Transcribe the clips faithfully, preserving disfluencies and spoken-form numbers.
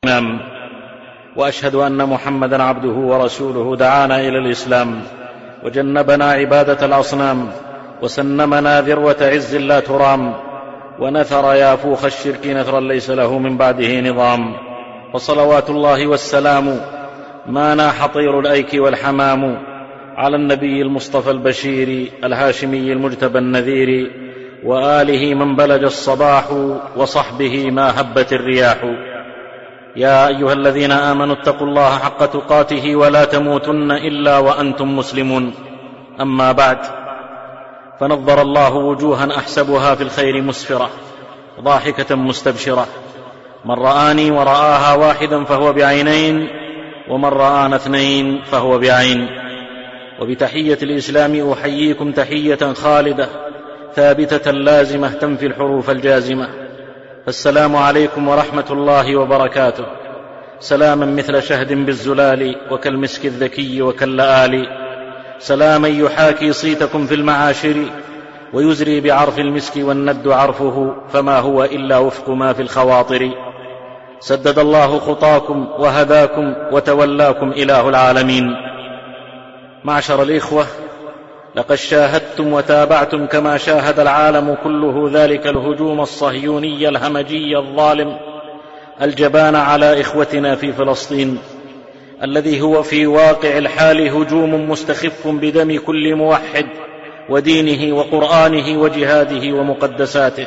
الإمام وأشهد أن محمدا عبده ورسوله دعانا إلى الإسلام وجنبنا عبادة الأصنام وسنمنا ذروة عز لا ترام ونثر يافوخ الشرك نثرا ليس له من بعده نظام. وصلوات الله والسلام ما ناح طير الأيك والحمام على النبي المصطفى البشير الهاشمي المجتبى النذير وآله من بلج الصباح وصحبه ما هبت الرياح. يا أيها الذين آمنوا اتقوا الله حق تقاته ولا تموتن إلا وأنتم مسلمون. أما بعد، فنظر الله وجوها أحسبها في الخير مسفرة ضاحكة مستبشرة. من رآني ورآها واحدا فهو بعينين، ومن رآنا اثنين فهو بعين. وبتحية الإسلام أحييكم تحية خالدة ثابتة لازمة تنفي الحروف الجازمة. السلام عليكم ورحمة الله وبركاته. سلاما مثل شهد بالزلال وكالمسك الذكي وكاللآل، سلاما يحاكي صيتكم في المعاشر ويزري بعرف المسك والند عرفه، فما هو إلا وفق ما في الخواطر. سدد الله خطاكم وهداكم وتولاكم إله العالمين. معشر الإخوة، لقد شاهدتم وتابعتم كما شاهد العالم كله ذلك الهجوم الصهيوني الهمجي الظالم الجبان على إخوتنا في فلسطين، الذي هو في واقع الحال هجوم مستخف بدم كل موحد ودينه وقرآنه وجهاده ومقدساته.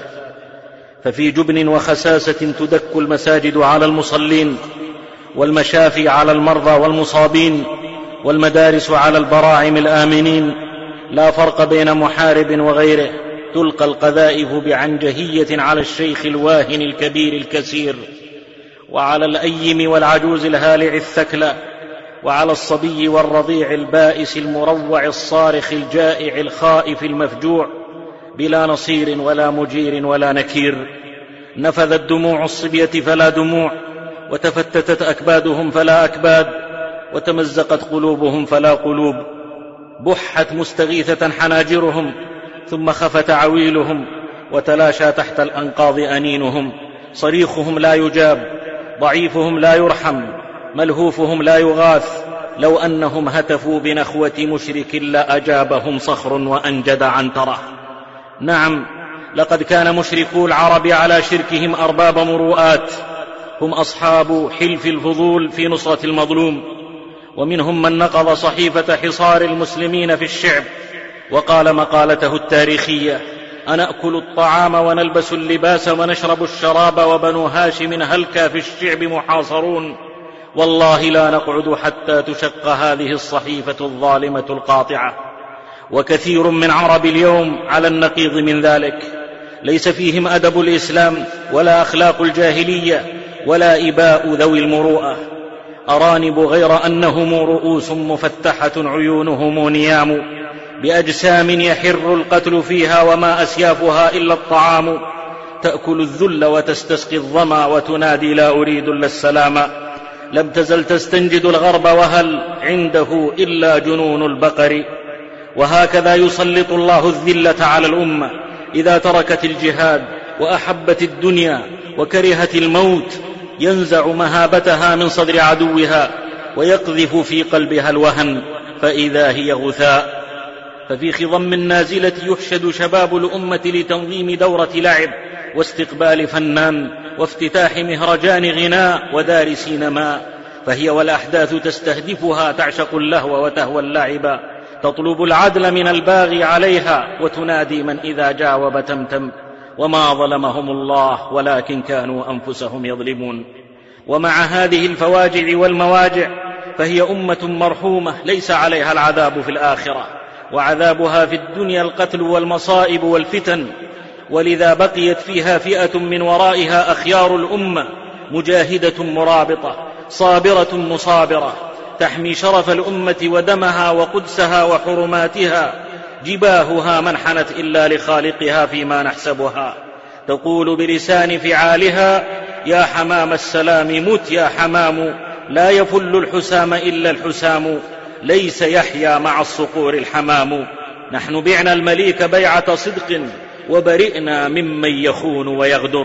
ففي جبن وخساسة تدك المساجد على المصلين، والمشافي على المرضى والمصابين، والمدارس على البراعم الآمنين. لا فرق بين محارب وغيره. تلقى القذائف بعنجهية على الشيخ الواهن الكبير الكسير، وعلى الأيم والعجوز الهالع الثكلى، وعلى الصبي والرضيع البائس المروع الصارخ الجائع الخائف المفجوع، بلا نصير ولا مجير ولا نكير. نفذت دموع الصبية فلا دموع، وتفتتت أكبادهم فلا أكباد، وتمزقت قلوبهم فلا قلوب. بحت مستغيثة حناجرهم، ثم خفت عويلهم، وتلاشى تحت الأنقاض أنينهم. صريخهم لا يجاب، ضعيفهم لا يرحم، ملهوفهم لا يغاث. لو أنهم هتفوا بنخوة مشرك لأجابهم صخر وأنجد عنتره. نعم، لقد كان مشركو العرب على شركهم أرباب مروءات، هم أصحاب حلف الفضول في نصرة المظلوم. ومنهم من نقض صحيفة حصار المسلمين في الشعب وقال مقالته التاريخية: أنأكل الطعام ونلبس اللباس ونشرب الشراب، وبنو هاشم هلكا في الشعب محاصرون. والله لا نقعد حتى تشق هذه الصحيفة الظالمة القاطعة. وكثير من عرب اليوم على النقيض من ذلك، ليس فيهم أدب الإسلام ولا أخلاق الجاهلية ولا إباء ذوي المروءة. أرانب غير أنهم رؤوس مفتحة عيونهم نيام، بأجسام يحر القتل فيها وما أسيافها إلا الطعام. تأكل الذل وتستسقي الظما وتنادي: لا أريد إلا السلام. لم تزل تستنجد الغرب وهل عنده إلا جنون البقر. وهكذا يسلط الله الذلة على الأمة إذا تركت الجهاد وأحبت الدنيا وكرهت الموت. ينزع مهابتها من صدر عدوها ويقذف في قلبها الوهن، فإذا هي غثاء. ففي خضم النازلة يحشد شباب الأمة لتنظيم دورة لعب واستقبال فنان وافتتاح مهرجان غناء ودار سينما. فهي والأحداث تستهدفها تعشق اللهو وتهوى اللعب، تطلب العدل من الباغي عليها وتنادي من إذا جاوب تمتم. وما ظلمهم الله ولكن كانوا أنفسهم يظلمون. ومع هذه الفواجع والمواجع فهي أمة مرحومة ليس عليها العذاب في الآخرة، وعذابها في الدنيا القتل والمصائب والفتن. ولذا بقيت فيها فئة من ورائها أخيار الأمة، مجاهدة مرابطة صابرة مصابرة، تحمي شرف الأمة ودمها وقدسها وحرماتها. جباهها ما انحنت إلا لخالقها فيما نحسبها. تقول بلسان فعالها: يا حمام السلام مت يا حمام، لا يفل الحسام إلا الحسام، ليس يحيا مع الصقور الحمام. نحن بعنا المليك بيعة صدق وبرئنا ممن يخون ويغدر.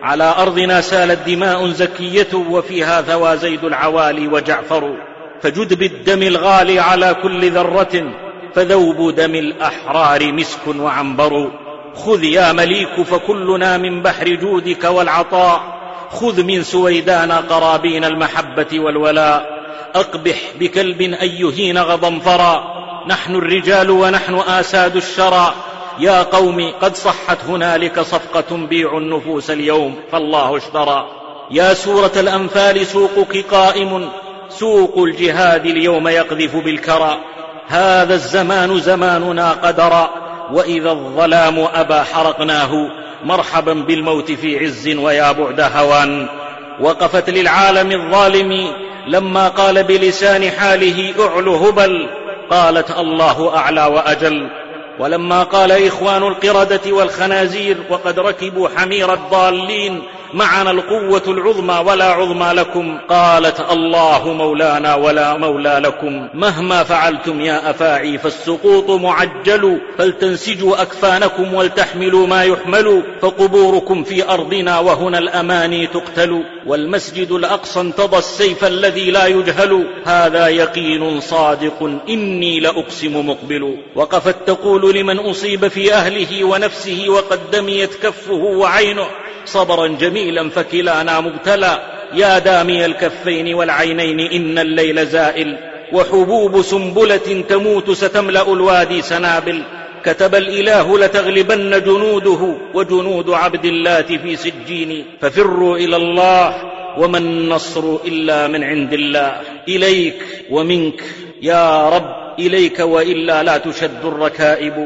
على أرضنا سالت دماء زكية وفيها ثوى زيد العوالي وجعفر، فجد بالدم الغالي على كل ذرة، فذوب دم الأحرار مسك وعنبر. خذ يا مليك فكلنا من بحر جودك والعطاء، خذ من سويدان قرابين المحبة والولاء. أقبح بكلب أن يهين غضنفرا، نحن الرجال ونحن آساد الشرى. يا قوم قد صحت هنالك صفقة بيعوا النفوس اليوم فالله اشترى. يا سورة الأنفال سوقك قائم، سوق الجهاد اليوم يقذف بالكرى. هذا الزمان زماننا قدرا، وإذا الظلام أبى حرقناه. مرحبا بالموت في عز ويا بعد هوان. وقفت للعالم الظالم لما قال بلسان حاله أعلو هبل، قالت الله أعلى وأجل. ولما قال إخوان القردة والخنازير وقد ركبوا حمير الضالين، معنا القوة العظمى ولا عظمى لكم، قالت الله مولانا ولا مولى لكم. مهما فعلتم يا أفاعي فالسقوط معجل، فلتنسجوا أكفانكم ولتحملوا ما يحمل، فقبوركم في أرضنا وهنا الأماني تقتل. والمسجد الأقصى انتضى السيف الذي لا يجهل، هذا يقين صادق إني لأقسم مقبل. وقفت تقول لمن أصيب في أهله ونفسه وقد دميت كفه وعينه، صبرا جميلا فكلانا مبتلى. يا دامي الكفين والعينين إن الليل زائل، وحبوب سنبلة تموت ستملأ الوادي سنابل. كتب الإله لتغلبن جنوده، وجنود عبد الله في سجين. ففروا إلى الله وما النصر إلا من عند الله. إليك ومنك يا رب، إليك وإلا لا تشد الركائب،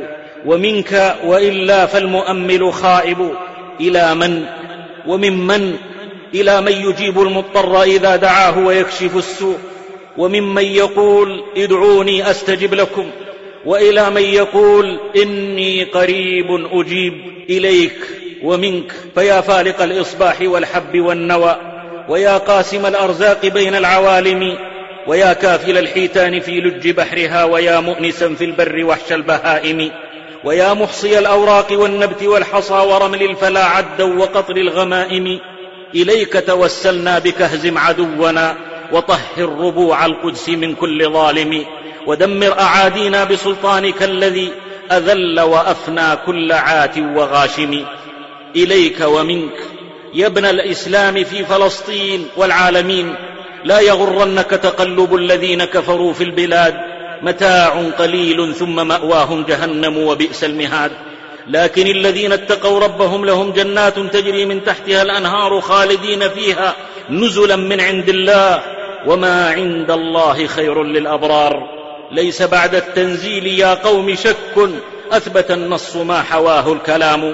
ومنك وإلا فالمؤمل خائب. إلى من وممن؟ إلى من يجيب المضطر إذا دعاه ويكشف السوء، وممن يقول ادعوني أستجب لكم، وإلى من يقول إني قريب أجيب. إليك ومنك فيا فالق الإصباح والحب والنوى، ويا قاسم الأرزاق بين العوالم، ويا كافل الحيتان في لج بحرها، ويا مؤنسا في البر وحش البهائم، ويا محصي الأوراق والنبت والحصى ورمل الفلا عدا وقطر الغمائم. إليك توسلنا بك اهزم عدونا، وطهر ربوع القدس من كل ظالم، ودمر أعادينا بسلطانك الذي أذل وأفنى كل عات وغاشم. إليك ومنك يا ابن الإسلام في فلسطين والعالمين، لا يغرنك تقلب الذين كفروا في البلاد، متاع قليل ثم مأواهم جهنم وبئس المهاد. لكن الذين اتقوا ربهم لهم جنات تجري من تحتها الأنهار خالدين فيها نزلا من عند الله، وما عند الله خير للأبرار. ليس بعد التنزيل يا قوم شك، أثبت النص ما حواه الكلام.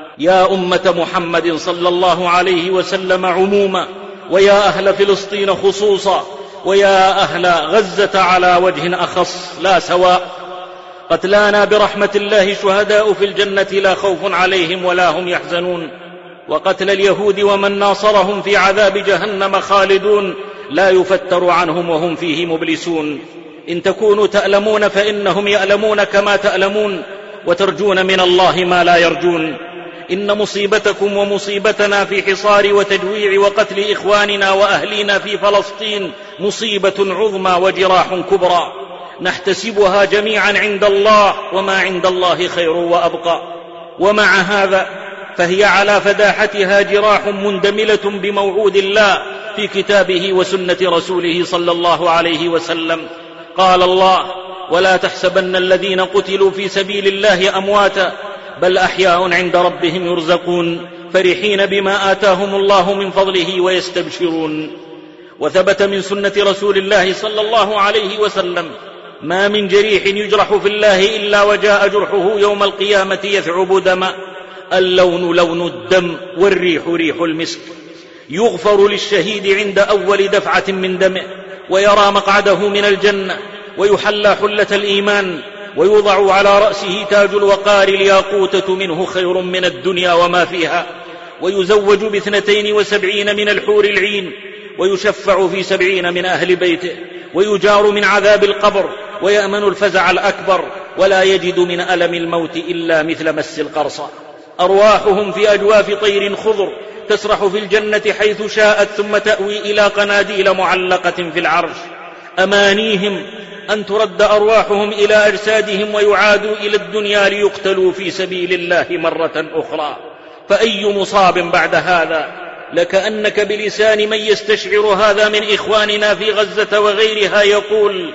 يا أمة محمد صلى الله عليه وسلم عموما، ويا أهل فلسطين خصوصا، ويا أهل غزة على وجه أخص لا سواء، قتلانا برحمة الله شهداء في الجنة لا خوف عليهم ولا هم يحزنون. وقتل اليهود ومن ناصرهم في عذاب جهنم خالدون، لا يفتر عنهم وهم فيه مبلسون. إن تكونوا تألمون فإنهم يألمون كما تألمون، وترجون من الله ما لا يرجون. إن مصيبتكم ومصيبتنا في حصار وتجويع وقتل إخواننا وأهلينا في فلسطين مصيبة عظمى وجراح كبرى، نحتسبها جميعا عند الله، وما عند الله خير وأبقى. ومع هذا فهي على فداحتها جراح مندملة بموعود الله في كتابه وسنة رسوله صلى الله عليه وسلم. قال الله: ولا تحسبن الذين قتلوا في سبيل الله أمواتا بل أحياء عند ربهم يرزقون، فرحين بما آتاهم الله من فضله ويستبشرون. وثبت من سنة رسول الله صلى الله عليه وسلم: ما من جريح يجرح في الله إلا وجاء جرحه يوم القيامة يثعب دما، اللون لون الدم والريح ريح المسك. يغفر للشهيد عند أول دفعة من دمه، ويرى مقعده من الجنة، ويحلى حلة الإيمان، ويوضع على رأسه تاج الوقار الياقوتة منه خير من الدنيا وما فيها، ويزوج باثنتين وسبعين من الحور العين، ويشفع في سبعين من أهل بيته، ويجار من عذاب القبر، ويأمن الفزع الأكبر، ولا يجد من ألم الموت إلا مثل مس القرصة. أرواحهم في أجواف طير خضر تسرح في الجنة حيث شاءت ثم تأوي إلى قناديل معلقة في العرش. أمانيهم أن ترد أرواحهم إلى أجسادهم ويعادوا إلى الدنيا ليقتلوا في سبيل الله مرة أخرى. فأي مصاب بعد هذا؟ لكأنك بلسان من يستشعر هذا من إخواننا في غزة وغيرها يقول: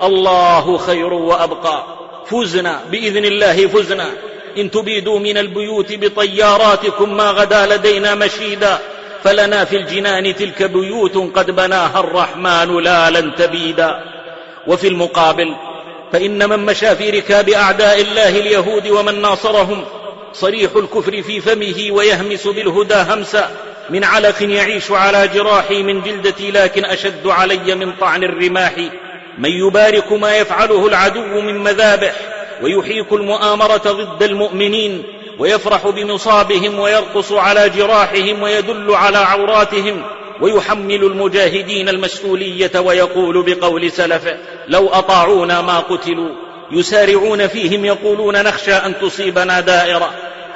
الله خير وأبقى، فزنا بإذن الله، فزنا. إن تبيدوا من البيوت بطياراتكم ما غدا لدينا مشيدا، فلنا في الجنان تلك بيوت قد بناها الرحمن لا لن تبيدا. وفي المقابل فإن من مشى في ركاب أعداء الله اليهود ومن ناصرهم صريح الكفر في فمه ويهمس بالهدى همسا، من علق يعيش على جراحي من جلدتي لكن أشد علي من طعن الرماح. من يبارك ما يفعله العدو من مذابح ويحيك المؤامرة ضد المؤمنين ويفرح بمصابهم ويرقص على جراحهم ويدل على عوراتهم ويحمل المجاهدين المسؤولية ويقول بقول سلفه: لو أطاعونا ما قتلوا. يسارعون فيهم يقولون: نخشى أن تصيبنا دائرة.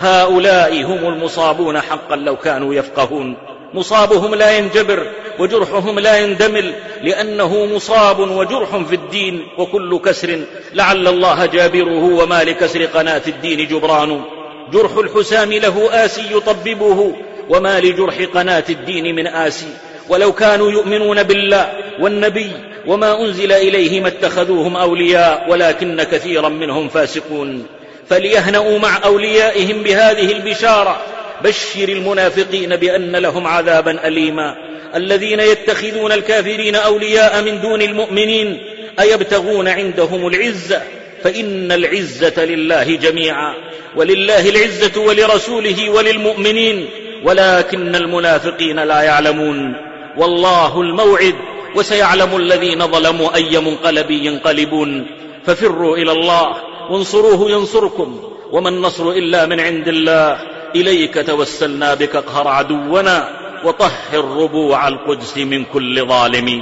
هؤلاء هم المصابون حقا لو كانوا يفقهون. مصابهم لا ينجبر وجرحهم لا يندمل، لأنه مصاب وجرح في الدين، وكل كسر لعل الله جابره وما لكسر قناة الدين جبران. جرح الحسام له آسي يطببه وما لجرح قناة الدين من آسي. ولو كانوا يؤمنون بالله والنبي وما أنزل إليه ما اتخذوهم أولياء ولكن كثيرا منهم فاسقون. فليهنأوا مع أوليائهم بهذه البشارة: بشر المنافقين بأن لهم عذابا أليما. الذين يتخذون الكافرين أولياء من دون المؤمنين أيبتغون عندهم العزة؟ فإن العزة لله جميعا، ولله العزة ولرسوله وللمؤمنين ولكن المنافقين لا يعلمون. والله الموعد وسيعلم الذين ظلموا أي منقلب ينقلبون. ففروا إلى الله وانصروه ينصركم، وما النصر إلا من عند الله. إليك توسلنا بك اقهر عدونا وطهر ربوع القدس من كل ظالم.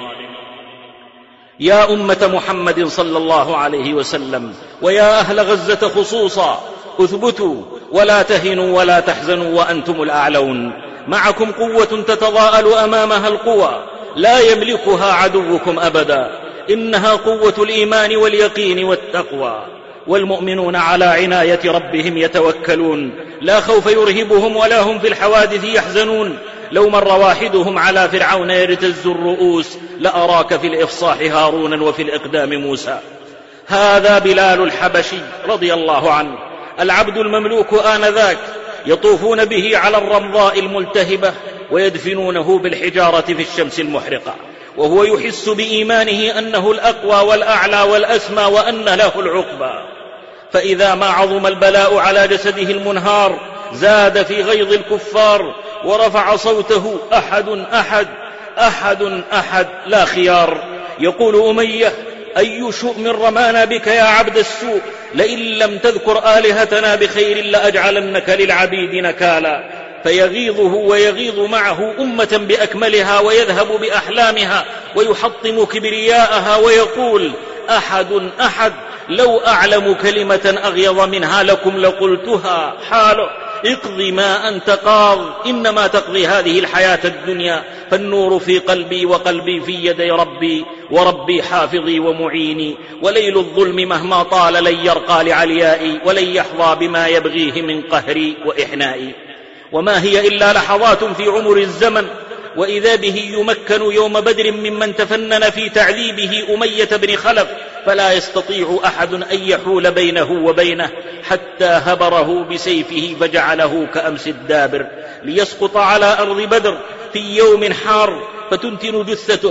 يا أمة محمد صلى الله عليه وسلم ويا أهل غزة خصوصا، اثبتوا ولا تهنوا ولا تحزنوا وأنتم الأعلون. معكم قوة تتضاءل أمامها القوى، لا يملكها عدوكم أبدا. إنها قوة الإيمان واليقين والتقوى. والمؤمنون على عناية ربهم يتوكلون، لا خوف يرهبهم ولا هم في الحوادث يحزنون. لو مر واحدهم على فرعون يرتز الرؤوس لأراك في الإفصاح هارونا وفي الإقدام موسى. هذا بلال الحبشي رضي الله عنه، العبد المملوك آنذاك، يطوفون به على الرمضاء الملتهبة ويدفنونه بالحجارة في الشمس المحرقة، وهو يحس بإيمانه أنه الأقوى والأعلى والأسمى وأن له العقبى. فإذا ما عظم البلاء على جسده المنهار زاد في غيظ الكفار ورفع صوته: أحد أحد أحد أحد لا خيار. يقول أمية: أي شؤم رمانا بك يا عبد السوء، لئن لم تذكر آلهتنا بخير لأجعلنك للعبيد نكالا. فيغيظه ويغيظ معه أمة بأكملها ويذهب بأحلامها ويحطم كبرياءها ويقول: أحد أحد، لو أعلم كلمة أغيظ منها لكم لقلتها. حاله: اقضي ما أنت قاض، إنما تقضي هذه الحياة الدنيا، فالنور في قلبي وقلبي في يدي ربي، وربي حافظي ومعيني. وليل الظلم مهما طال لن يرقى لعليائي، ولن يحظى بما يبغيه من قهري وإحنائي. وما هي إلا لحظات في عمر الزمن، وإذا به يمكن يوم بدر ممن تفنن في تعذيبه أمية بن خلف، فلا يستطيع أحد أن يحول بينه وبينه، حتى هبره بسيفه فجعله كأمس الدابر، ليسقط على أرض بدر في يوم حار فتنتن جثته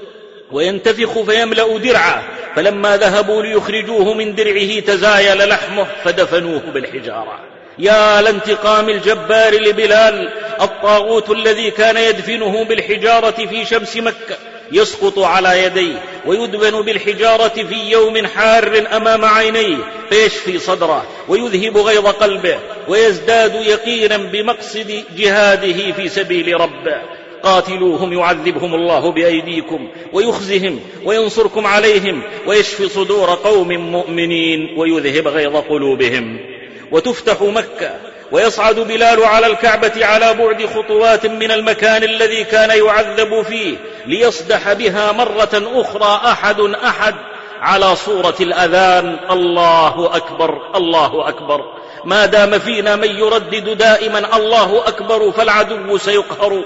وينتفخ فيملأ درعه. فلما ذهبوا ليخرجوه من درعه تزايل لحمه فدفنوه بالحجارة. يا لانتقام الجبار لبلال، الطاغوت الذي كان يدفنه بالحجارة في شمس مكة يسقط على يديه ويدفن بالحجارة في يوم حار أمام عينيه، فيشفي صدره ويذهب غيظ قلبه ويزداد يقينا بمقصد جهاده في سبيل ربه. قاتلوهم يعذبهم الله بأيديكم ويخزهم وينصركم عليهم ويشفي صدور قوم مؤمنين ويذهب غيظ قلوبهم. وتفتح مكة ويصعد بلال على الكعبة على بعد خطوات من المكان الذي كان يعذب فيه ليصدح بها مرة أخرى أحد أحد على صورة الأذان: الله أكبر الله أكبر. ما دام فينا من يردد دائما الله أكبر فالعدو سيقهر.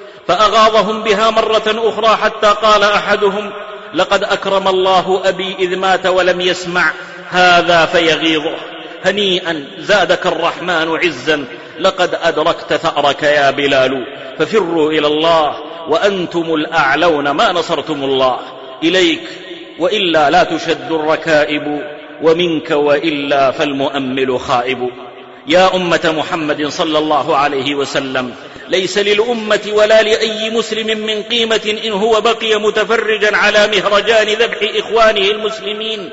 فأغاظهم بها مرة أخرى حتى قال أحدهم: لقد أكرم الله أبي إذ مات ولم يسمع هذا فيغيظه. هنيئا زادك الرحمن عزا، لقد أدركت ثأرك يا بلال. ففروا إلى الله وأنتم الأعلون ما نصرتم الله. إليك وإلا لا تشد الركائب، ومنك وإلا فالمؤمل خائب. يا أمة محمد صلى الله عليه وسلم، ليس للأمة ولا لأي مسلم من قيمة إن هو بقي متفرجا على مهرجان ذبح إخوانه المسلمين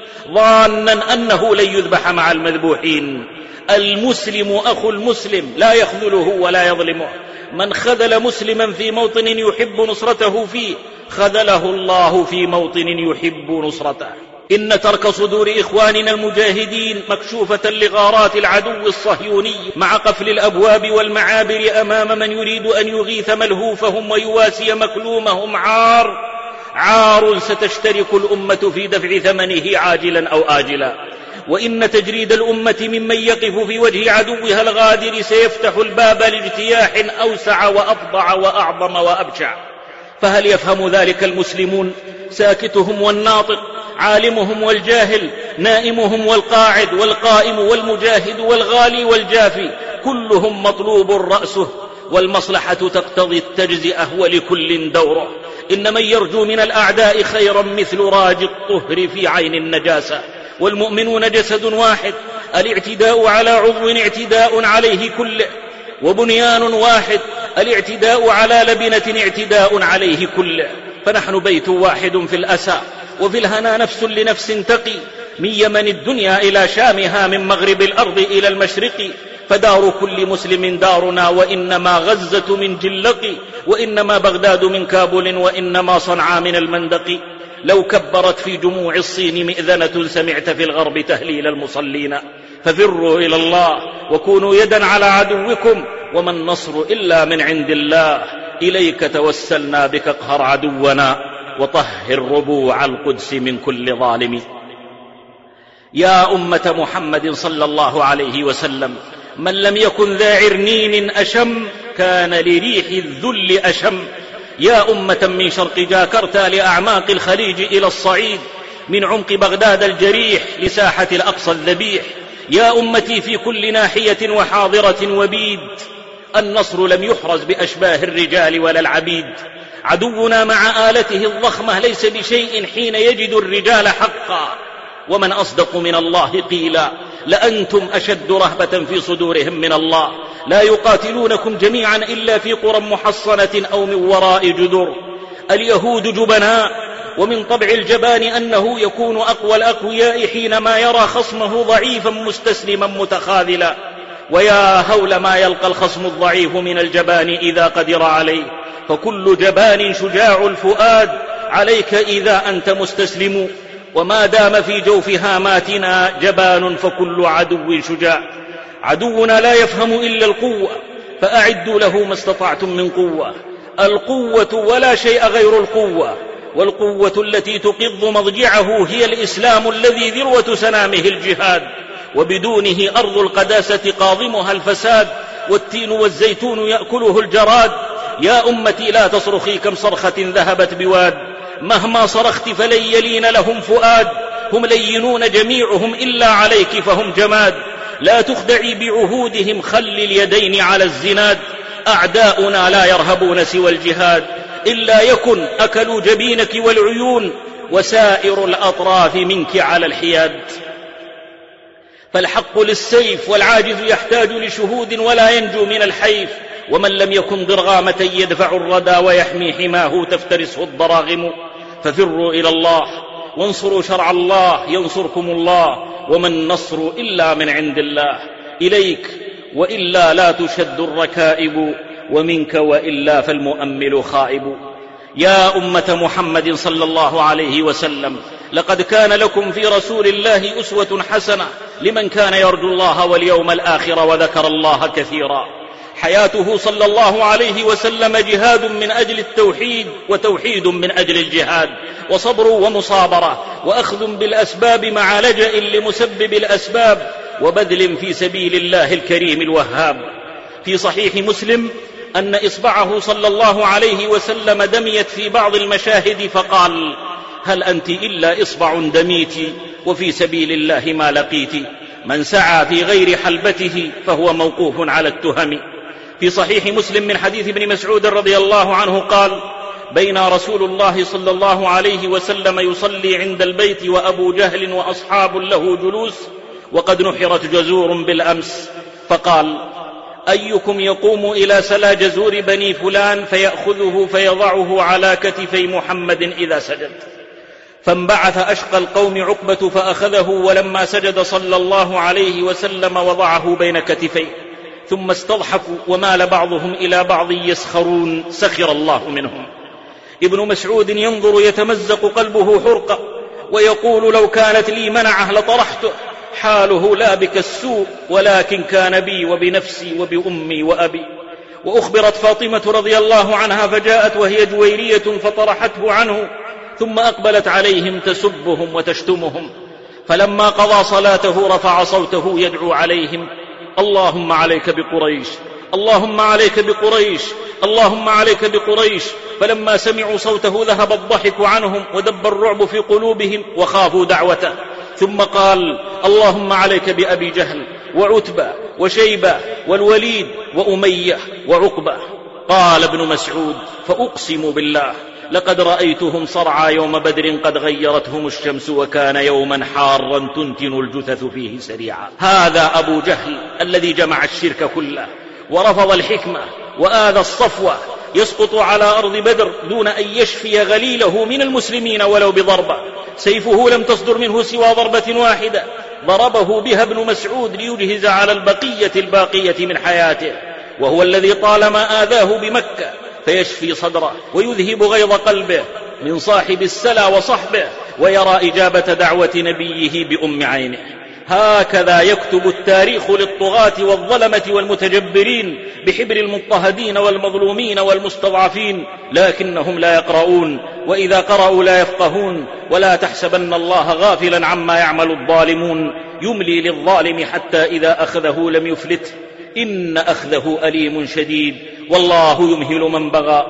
ظانا أنه لن يذبح مع المذبوحين. المسلم أخو المسلم لا يخذله ولا يظلمه. من خذل مسلما في موطن يحب نصرته فيه خذله الله في موطن يحب نصرته. إن ترك صدور إخواننا المجاهدين مكشوفة لغارات العدو الصهيوني مع قفل الأبواب والمعابر أمام من يريد أن يغيث ملهوفهم ويواسي مكلومهم عار عار ستشترك الأمة في دفع ثمنه عاجلا أو آجلا. وإن تجريد الأمة ممن يقف في وجه عدوها الغادر سيفتح الباب لاجتياح أوسع وأفضع وأعظم وأبشع. فهل يفهم ذلك المسلمون؟ ساكتهم والناطق، عالمهم والجاهل، نائمهم والقاعد، والقائم والمجاهد والغالي والجافي، كلهم مطلوب رأسه، والمصلحة تقتضي التجزئة ولكل دوره. إن من يرجو من الأعداء خيرا مثل راج الطهر في عين النجاسة. والمؤمنون جسد واحد، الاعتداء على عضو اعتداء عليه كله، وبنيان واحد، الاعتداء على لبنة اعتداء عليه كله. فنحن بيت واحد في الأسى، وفي الهنا نفس لنفس تقي، من يمن الدنيا إلى شامها، من مغرب الأرض إلى المشرق. فدار كل مسلم دارنا، وإنما غزة من جلق، وإنما بغداد من كابل، وإنما صنعاء من المندق. لو كبرت في جموع الصين مئذنة سمعت في الغرب تهليل المصلين. ففروا إلى الله وكونوا يدا على عدوكم، وما النصر إلا من عند الله. إليك توسلنا بك اقهر عدونا، وطهر ربوع القدس من كل ظالم. يا أمة محمد صلى الله عليه وسلم، من لم يكن ذا عرنين أشم كان لريح الذل أشم. يا أمة من شرق جاكرتا لأعماق الخليج إلى الصعيد، من عمق بغداد الجريح لساحة الأقصى الذبيح. يا أمتي في كل ناحية وحاضرة وبيد، النصر لم يحرز بأشباه الرجال ولا العبيد. عدونا مع آلته الضخمة ليس بشيء حين يجد الرجال حقا. ومن أصدق من الله قيلا، لأنتم أشد رهبة في صدورهم من الله. لا يقاتلونكم جميعا إلا في قرى محصنة أو من وراء جدر. اليهود جبناء، ومن طبع الجبان أنه يكون أقوى الأقوياء حينما يرى خصمه ضعيفا مستسلما متخاذلا. ويا هول ما يلقى الخصم الضعيف من الجبان إذا قدر عليه. فكل جبان شجاع الفؤاد عليك إذا أنت مستسلم. وما دام في جوف هاماتنا جبان فكل عدو شجاع. عدونا لا يفهم إلا القوة، فأعدوا له ما استطعتم من قوة. القوة ولا شيء غير القوة، والقوة التي تقض مضجعه هي الإسلام الذي ذروة سنامه الجهاد، وبدونه أرض القداسة قاضمها الفساد، والتين والزيتون يأكله الجراد. يا أمتي لا تصرخي كم صرخة ذهبت بواد، مهما صرخت فلن يلين لهم فؤاد. هم لينون جميعهم إلا عليك فهم جماد. لا تخدعي بعهودهم، خل اليدين على الزناد. أعداؤنا لا يرهبون سوى الجهاد، إلا يكن أكلوا جبينك والعيون، وسائر الأطراف منك على الحياد. فالحق للسيف، والعاجز يحتاج لشهود ولا ينجو من الحيف. ومن لم يكن ضرغامة يدفع الردى ويحمي حماه تفترسه الضراغم. ففروا إلى الله وانصروا شرع الله ينصركم الله، وما النصر إلا من عند الله. إليك وإلا لا تشد الركائب، ومنك وإلا فالمؤمل خائب. يا أمة محمد صلى الله عليه وسلم، لقد كان لكم في رسول الله أسوة حسنة لمن كان يرجو الله واليوم الآخر وذكر الله كثيرا. حياته صلى الله عليه وسلم جهاد من أجل التوحيد وتوحيد من أجل الجهاد، وصبر ومصابرة، وأخذ بالأسباب مع لجأ لمسبب الأسباب، وبذل في سبيل الله الكريم الوهاب. في صحيح مسلم أن إصبعه صلى الله عليه وسلم دميت في بعض المشاهد فقال: هل أنت إلا إصبع دميت وفي سبيل الله ما لقيت؟ من سعى في غير حلبته فهو موقوف على التهم. في صحيح مسلم من حديث ابن مسعود رضي الله عنه قال: بين رسول الله صلى الله عليه وسلم يصلي عند البيت وأبو جهل وأصحاب له جلوس وقد نحرت جزور بالأمس، فقال: أيكم يقوم إلى سلا جزور بني فلان فيأخذه فيضعه على كتفي محمد إذا سجد؟ فانبعث أشقى القوم عقبة فأخذه، ولما سجد صلى الله عليه وسلم وضعه بين كتفيه، ثم استضحكوا ومال بعضهم إلى بعض يسخرون، سخر الله منهم. ابن مسعود ينظر يتمزق قلبه حرقة ويقول: لو كانت لي منعه لطرحته، حاله لا بك السوء ولكن كان بي وبنفسي وبأمي وأبي. وأخبرت فاطمة رضي الله عنها فجاءت وهي جويرية فطرحته عنه، ثم أقبلت عليهم تسبهم وتشتمهم، فلما قضى صلاته رفع صوته يدعو عليهم: اللهم عليك بقريش، اللهم عليك بقريش، اللهم عليك بقريش. فلما سمعوا صوته ذهب الضحك عنهم ودب الرعب في قلوبهم وخافوا دعوته، ثم قال: اللهم عليك بأبي جهل وعتبة وشيبة والوليد وأمية وعقبة. قال ابن مسعود: فأقسم بالله لقد رأيتهم صرعى يوم بدر قد غيرتهم الشمس، وكان يوما حارا تنتن الجثث فيه سريعا. هذا أبو جهل الذي جمع الشرك كله ورفض الحكمة وآذى الصفوة، يسقط على أرض بدر دون أن يشفي غليله من المسلمين ولو بضربة، سيفه لم تصدر منه سوى ضربة واحدة ضربه بها ابن مسعود ليجهز على البقية الباقية من حياته، وهو الذي طالما آذاه بمكة فيشفي صدره ويذهب غيظ قلبه من صاحب السلا وصحبه، ويرى إجابة دعوة نبيه بأم عينه. هكذا يكتب التاريخ للطغاة والظلمة والمتجبرين بحبر المضطهدين والمظلومين والمستضعفين، لكنهم لا يقرؤون، وإذا قرأوا لا يفقهون. ولا تحسبن الله غافلا عما يعمل الظالمون، يملي للظالم حتى إذا أخذه لم يفلته، إن أخذه أليم شديد، والله يمهل من بغى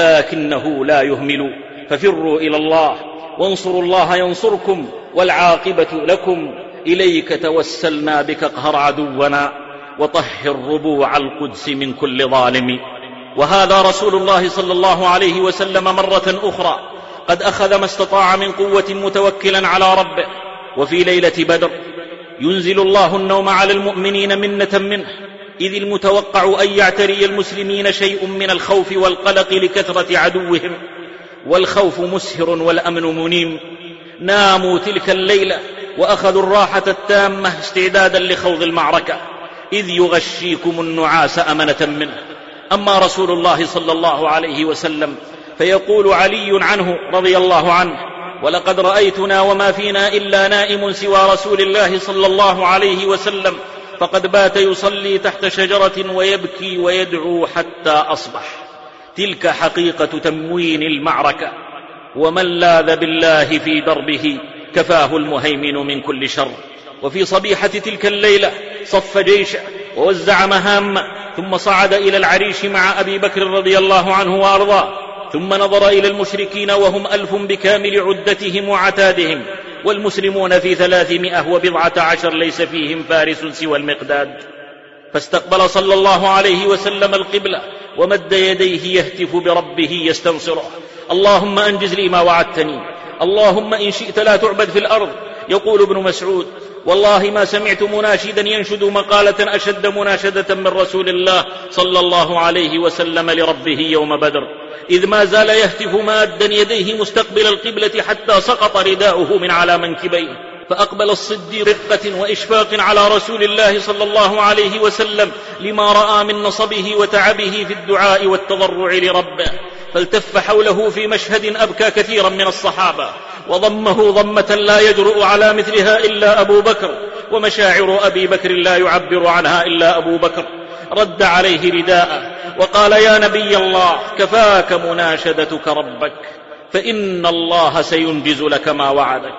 لكنه لا يهمل. ففروا إلى الله وانصروا الله ينصركم والعاقبة لكم. إليك توسلنا بك اقهر عدونا وطهر ربوع القدس من كل ظالم. وهذا رسول الله صلى الله عليه وسلم مرة أخرى قد أخذ ما استطاع من قوة متوكلا على ربه. وفي ليلة بدر ينزل الله النوم على المؤمنين منة منه، إذ المتوقع أن يعتري المسلمين شيء من الخوف والقلق لكثرة عدوهم، والخوف مسهر والأمن منيم. ناموا تلك الليلة وأخذوا الراحة التامة استعدادا لخوض المعركة، إذ يغشيكم النعاس أمنة منه. أما رسول الله صلى الله عليه وسلم فيقول علي عنه رضي الله عنه: ولقد رأيتنا وما فينا إلا نائم سوى رسول الله صلى الله عليه وسلم، فقد بات يصلي تحت شجرة ويبكي ويدعو حتى أصبح. تلك حقيقة تموين المعركة، ومن لاذ بالله في دربه كفاه المهيمن من كل شر. وفي صبيحة تلك الليلة صف جيشه ووزع مهامه، ثم صعد إلى العريش مع أبي بكر رضي الله عنه وأرضاه، ثم نظر إلى المشركين وهم ألف بكامل عدتهم وعتادهم، والمسلمون في ثلاثمائة وبضعة عشر ليس فيهم فارس سوى المقداد. فاستقبل صلى الله عليه وسلم القبلة ومد يديه يهتف بربه يستنصره: اللهم أنجز لي ما وعدتني، اللهم إن شئت لا تعبد في الأرض. يقول ابن مسعود: والله ما سمعت مناشدا ينشد مقالة أشد مناشدة من رسول الله صلى الله عليه وسلم لربه يوم بدر، إذ ما زال يهتف مادا يديه مستقبل القبلة حتى سقط رداؤه من على منكبيه. فأقبل الصديق رقة وإشفاق على رسول الله صلى الله عليه وسلم لما رأى من نصبه وتعبه في الدعاء والتضرع لربه، فالتف حوله في مشهد أبكى كثيرا من الصحابة، وضمه ضمة لا يجرؤ على مثلها إلا أبو بكر، ومشاعر أبي بكر لا يعبر عنها إلا أبو بكر. رد عليه رداءه وقال: يا نبي الله، كفاك مناشدتك ربك، فإن الله سينجز لك ما وعدك،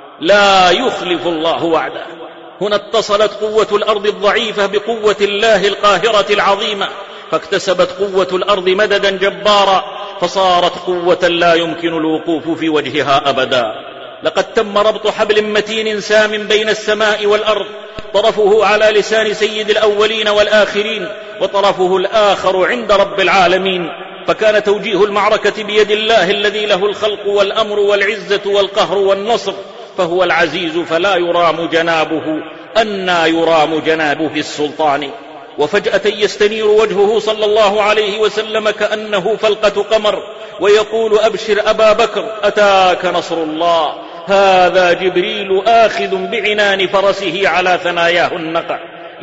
لا يخلف الله وعده. هنا اتصلت قوة الأرض الضعيفة بقوة الله القاهرة العظيمة، فاكتسبت قوة الأرض مددا جبارا، فصارت قوة لا يمكن الوقوف في وجهها أبدا. لقد تم ربط حبل متين سام بين السماء والأرض، طرفه على لسان سيد الأولين والآخرين، وطرفه الآخر عند رب العالمين، فكان توجيه المعركة بيد الله الذي له الخلق والأمر والعزة والقهر والنصر، فهو العزيز فلا يرام جنابه، أنى يرام جنابه في السلطان. وفجأة يستنير وجهه صلى الله عليه وسلم كأنه فلقة قمر، ويقول: أبشر أبا بكر، أتاك نصر الله، هذا جبريل آخذ بعنان فرسه على ثناياه النقع.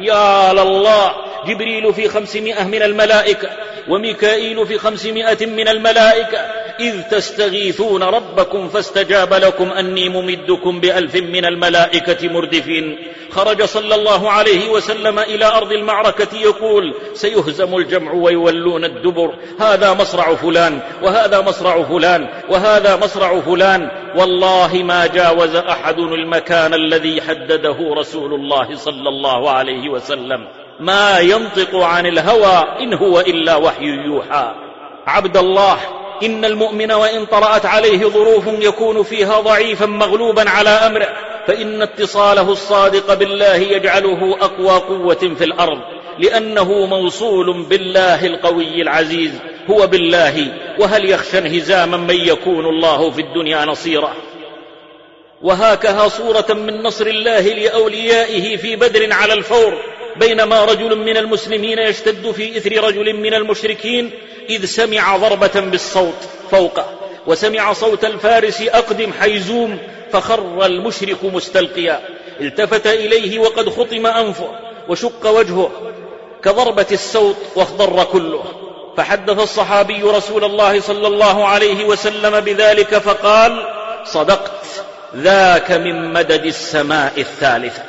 يا لله، جبريل في خمسمائة من الملائكة، وميكائيل في خمسمائة من الملائكة، إذ تستغيثون ربكم فاستجاب لكم أني ممدكم بألف من الملائكة مردفين. خرج صلى الله عليه وسلم إلى أرض المعركة يقول: سيهزم الجمع ويولون الدبر، هذا مصرع فلان، وهذا مصرع فلان، وهذا مصرع فلان. والله ما جاوز أحد المكان الذي حدده رسول الله صلى الله عليه وسلم، ما ينطق عن الهوى إن هو إلا وحي يوحى. عبد الله، إن المؤمن وإن طرأت عليه ظروف يكون فيها ضعيفا مغلوبا على أمره، فإن اتصاله الصادق بالله يجعله أقوى قوة في الأرض، لأنه موصول بالله القوي العزيز، هو بالله. وهل يخشى انهزاما من يكون الله في الدنيا نصيرا؟ وهكذا صورة من نصر الله لأوليائه في بدر على الفور، بينما رجل من المسلمين يشتد في إثر رجل من المشركين، إذ سمع ضربة بالصوت فوقه، وسمع صوت الفارس أقدم حيزوم، فخر المشرك مستلقيا. التفت إليه وقد خطم أنفه وشق وجهه كضربة السوط واخضر كله، فحدث الصحابي رسول الله صلى الله عليه وسلم بذلك فقال: صدقت، ذاك من مدد السماء الثالثة.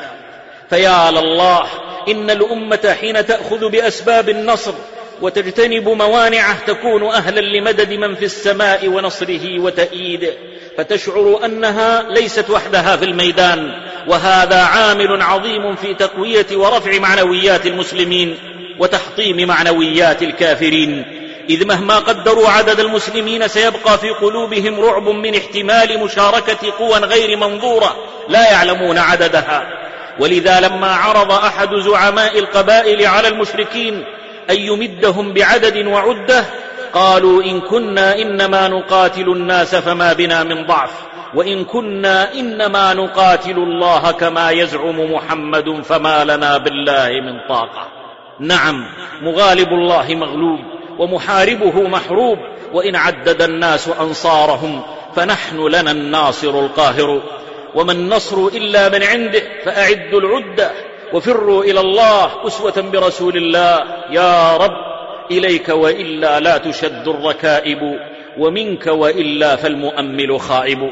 فيا لله، إن الأمة حين تأخذ بأسباب النصر وتجتنب موانعه تكون أهلا لمدد من في السماء ونصره وتأييده، فتشعر أنها ليست وحدها في الميدان. وهذا عامل عظيم في تقوية ورفع معنويات المسلمين وتحطيم معنويات الكافرين، إذ مهما قدروا عدد المسلمين سيبقى في قلوبهم رعب من احتمال مشاركة قوى غير منظورة لا يعلمون عددها. ولذا لما عرض أحد زعماء القبائل على المشركين أن يمدهم بعدد وعدة، قالوا: إن كنا إنما نقاتل الناس فما بنا من ضعف، وإن كنا إنما نقاتل الله كما يزعم محمد فما لنا بالله من طاقة. نعم، مغالب الله مغلوب، ومحاربه محروب، وإن عدد الناس أنصارهم فنحن لنا الناصر القاهر، وما النصر إلا من عنده، فأعدوا العدة وفروا إلى الله أسوة برسول الله. يا رب، إليك وإلا لا تشد الركائب، ومنك وإلا فالمؤمل خائب.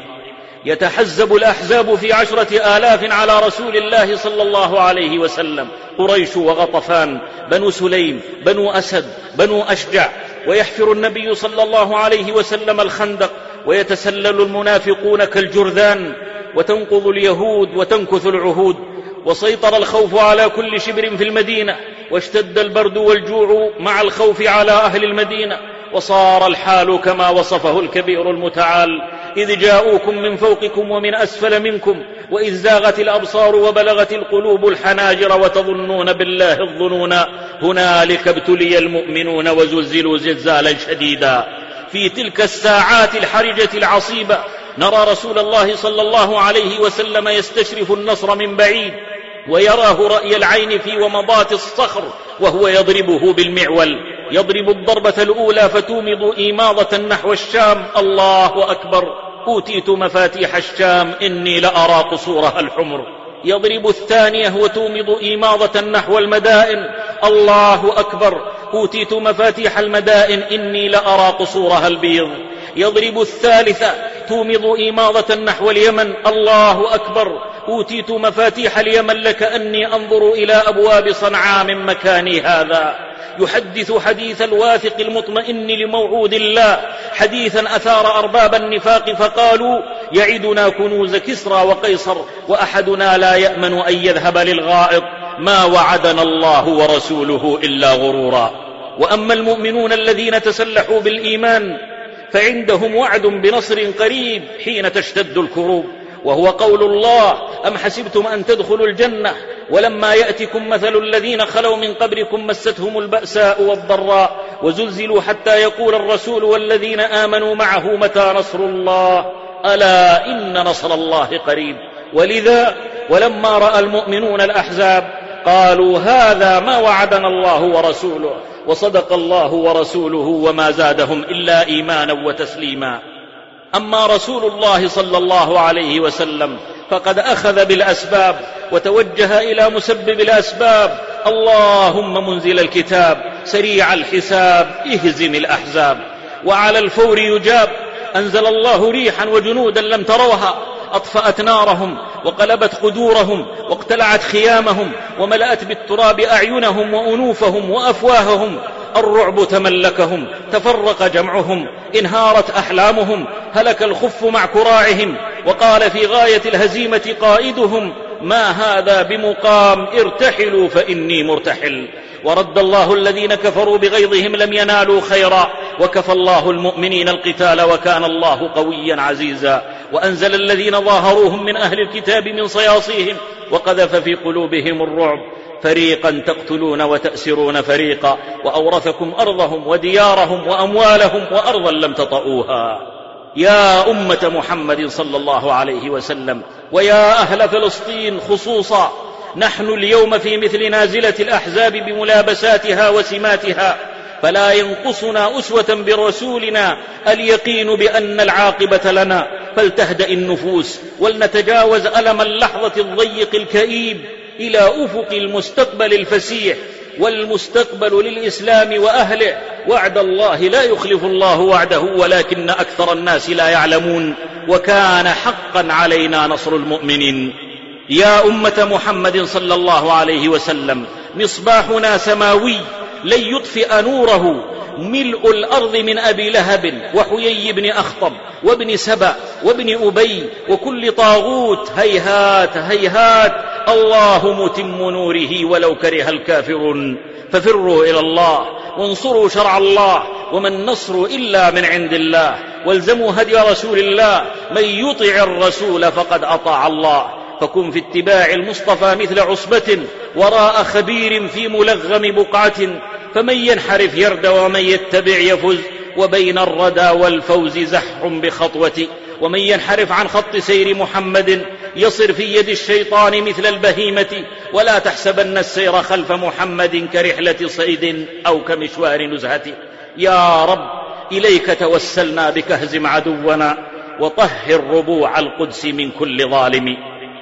يتحزب الأحزاب في عشرة آلاف على رسول الله صلى الله عليه وسلم، قريش وغطفان، بنو سليم، بنو أسد، بنو أشجع، ويحفر النبي صلى الله عليه وسلم الخندق، ويتسلل المنافقون كالجرذان، وتنقض اليهود وتنكث العهود، وسيطر الخوف على كل شبر في المدينة، واشتد البرد والجوع مع الخوف على أهل المدينة، وصار الحال كما وصفه الكبير المتعال: إذ جاءوكم من فوقكم ومن أسفل منكم، وإذ زاغت الأبصار وبلغت القلوب الحناجر وتظنون بالله الظنون، هنالك ابتلي المؤمنون وزلزلوا زلزالا شديدا. في تلك الساعات الحرجة العصيبة نرى رسول الله صلى الله عليه وسلم يستشرف النصر من بعيد، ويراه رأي العين في ومضات الصخر، وهو يضربه بالمعول، يضرب الضربة الأولى فتومض إيماضة نحو الشام، الله أكبر، أوتيت مفاتيح الشام إني لأرى قصورها الحمر. يضرب الثانية وتومض إيماضة نحو المدائن، الله أكبر، أوتيت مفاتيح المدائن إني لأرى قصورها البيض. يضرب الثالثة تومض إيماضة نحو اليمن الله أكبر. أوتيت مفاتيح اليمن لكأني أنظر إلى أبواب صنعاء من مكاني هذا. يحدث حديث الواثق المطمئن لموعود الله، حديثا أثار أرباب النفاق فقالوا يعدنا كنوز كسرى وقيصر وأحدنا لا يأمن أن يذهب للغائط. ما وعدنا الله ورسوله إلا غرورا. وأما المؤمنون الذين تسلحوا بالإيمان فعندهم وعد بنصر قريب حين تشتد الكروب، وهو قول الله أم حسبتم أن تدخلوا الجنة ولما يأتكم مثل الذين خلوا من قبلكم مستهم البأساء والضراء وزلزلوا حتى يقول الرسول والذين آمنوا معه متى نصر الله ألا إن نصر الله قريب. ولذا ولما رأى المؤمنون الأحزاب قالوا هذا ما وعدنا الله ورسوله وصدق الله ورسوله وما زادهم إلا إيمانا وتسليما. أما رسول الله صلى الله عليه وسلم فقد أخذ بالأسباب وتوجه إلى مسبب الأسباب. اللهم منزل الكتاب سريع الحساب اهزم الأحزاب. وعلى الفور يجاب. أنزل الله ريحا وجنودا لم تروها أطفأت نارهم وقلبت قدورهم واقتلعت خيامهم وملأت بالتراب أعينهم وأنوفهم وأفواههم. الرعب تملكهم تفرق جمعهم انهارت أحلامهم هلك الخف مع كراعهم. وقال في غاية الهزيمة قائدهم ما هذا بمقام ارتحلوا فإني مرتحل. ورد الله الذين كفروا بغيظهم لم ينالوا خيرا وكفى الله المؤمنين القتال وكان الله قويا عزيزا. وأنزل الذين ظاهروهم من أهل الكتاب من صياصيهم وقذف في قلوبهم الرعب فريقا تقتلون وتأسرون فريقا وأورثكم أرضهم وديارهم وأموالهم وأرضا لم تطئوها. يا أمة محمد صلى الله عليه وسلم ويا أهل فلسطين خصوصا نحن اليوم في مثل نازلة الأحزاب بملابساتها وسماتها، فلا ينقصنا أسوة برسولنا اليقين بأن العاقبة لنا، فلتهدأ النفوس ولنتجاوز ألم اللحظة الضيق الكئيب إلى أفق المستقبل الفسيح. والمستقبل للإسلام وأهله. وعد الله لا يخلف الله وعده ولكن أكثر الناس لا يعلمون. وكان حقا علينا نصر المؤمنين. يا أمة محمد صلى الله عليه وسلم مصباحنا سماوي لن يطفئ نوره ملء الأرض من أبي لهب وحيي بن أخطب وابن سبأ وابن أبي وكل طاغوت هيهات هيهات. الله متم نوره ولو كره الكافرون. ففروا إلى الله وانصروا شرع الله وما النصر إلا من عند الله. والزموا هدي رسول الله من يطع الرسول فقد أطاع الله. فكن في اتباع المصطفى مثل عصبة وراء خبير في ملغم بقعة. فمن ينحرف يرد ومن يتبع يفز وبين الردى والفوز زحف بخطوة. ومن ينحرف عن خط سير محمد يصر في يد الشيطان مثل البهيمة. ولا تحسبن السير خلف محمد كرحلة صيد أو كمشوار نزهة. يا رب إليك توسلنا بك اهزم عدونا وطهر ربوع القدس من كل ظالم.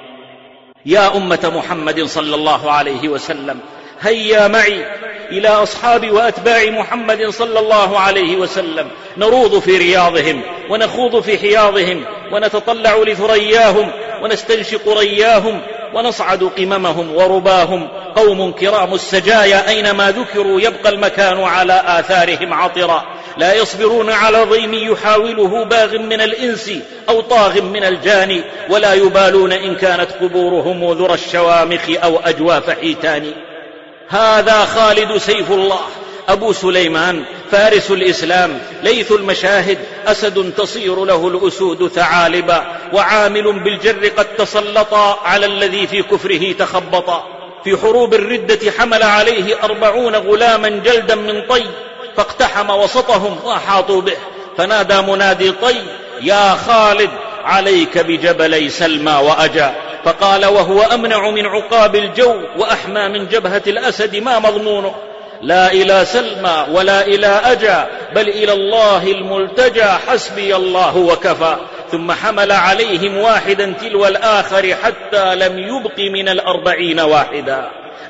يا أمة محمد صلى الله عليه وسلم هيا معي إلى أصحاب وأتباع محمد صلى الله عليه وسلم نروض في رياضهم ونخوض في حياضهم ونتطلع لثرياهم ونستنشق رياهم ونصعد قممهم ورباهم. قوم كرام السجايا أينما ذكروا يبقى المكان على آثارهم عطرا. لا يصبرون على ضيم يحاوله باغ من الإنس أو طاغ من الجان. ولا يبالون إن كانت قبورهم ذرى الشوامخ أو أجواف حيتان. هذا خالد سيف الله أبو سليمان فارس الإسلام ليث المشاهد أسد تصير له الأسود ثعالبا. وعامل بالجر قد تسلط على الذي في كفره تخبط. في حروب الردة حمل عليه أربعون غلاما جلدا من طي فاقتحم وسطهم وأحاطوا به. فنادى منادي طي يا خالد عليك بجبلي سلمى وأجا. فقال وهو أمنع من عقاب الجو وأحمى من جبهة الأسد ما مضمونه. لا إلى سلمى ولا إلى أجا بل إلى الله الملتجى حسبي الله وكفى. ثم حمل عليهم واحدا تلو الآخر حتى لم يبق من الأربعين واحدا.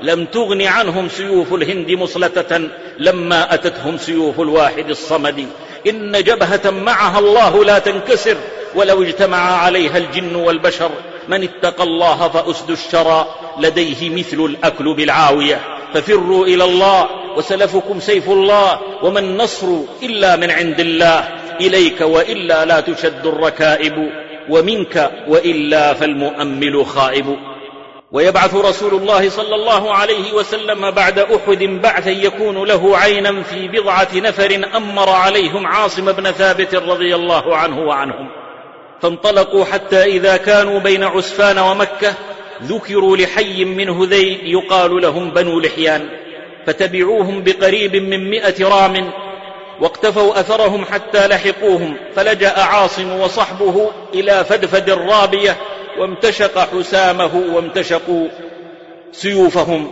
لم تغن عنهم سيوف الهند مصلتة لما أتتهم سيوف الواحد الصمد. إن جبهة معها الله لا تنكسر ولو اجتمع عليها الجن والبشر. من اتقى الله فأسد الشرى لديه مثل الأكل بالعاوية. ففروا إلى الله وسلفكم سيف الله وما النصر إلا من عند الله. إليك وإلا لا تشد الركائب ومنك وإلا فالمؤمل خائب. ويبعث رسول الله صلى الله عليه وسلم بعد أحد بعثا يكون له عينا في بضعة نفر أمر عليهم عاصم بن ثابت رضي الله عنه وعنهم. فانطلقوا حتى إذا كانوا بين عسفان ومكة ذكروا لحي من هذيل يقال لهم بنو لحيان، فتبعوهم بقريب من مئة رام واقتفوا أثرهم حتى لحقوهم. فلجأ عاصم وصحبه إلى فدفد الرابية وامتشق حسامه وامتشقوا سيوفهم،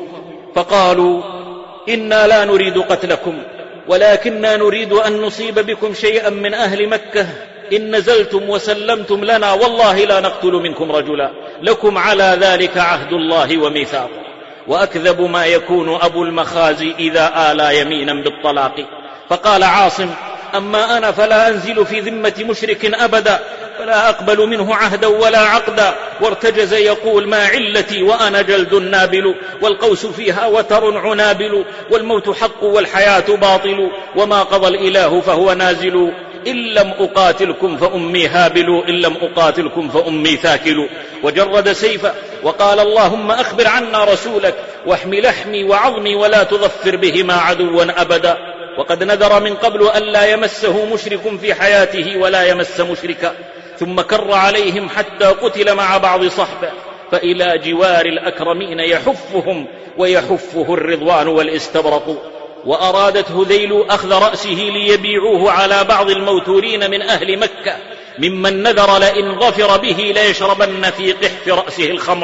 فقالوا إنا لا نريد قتلكم ولكننا نريد أن نصيب بكم شيئا من أهل مكة. إن نزلتم وسلمتم لنا والله لا نقتل منكم رجلا، لكم على ذلك عهد الله وميثاقه. وأكذب ما يكون أبو المخازي إذا آلى يمينا بالطلاق. فقال عاصم أما أنا فلا أنزل في ذمة مشرك أبدا فلا أقبل منه عهدا ولا عقدا. وارتجز يقول ما علتي وأنا جلد نابل والقوس فيها وتر عنابل والموت حق والحياة باطل وما قضى الإله فهو نازل. إن لم أقاتلكم فأمي هابل إن لم أقاتلكم فأمي ثاكل. وجرد سيفه وقال اللهم أخبر عنا رسولك واحم لحمي وعظمي ولا تظفر بهما عدوا أبدا. وقد نذر من قبل أن لا يمسه مشرك في حياته ولا يمس مشركا. ثم كر عليهم حتى قتل مع بعض صحبه. فإلى جوار الأكرمين يحفهم ويحفه الرضوان والاستبرق. وأرادت هذيل أخذ رأسه ليبيعوه على بعض الموتورين من أهل مكة ممن نذر لئن ظفر به ليشربن في قحف رأسه الخمر.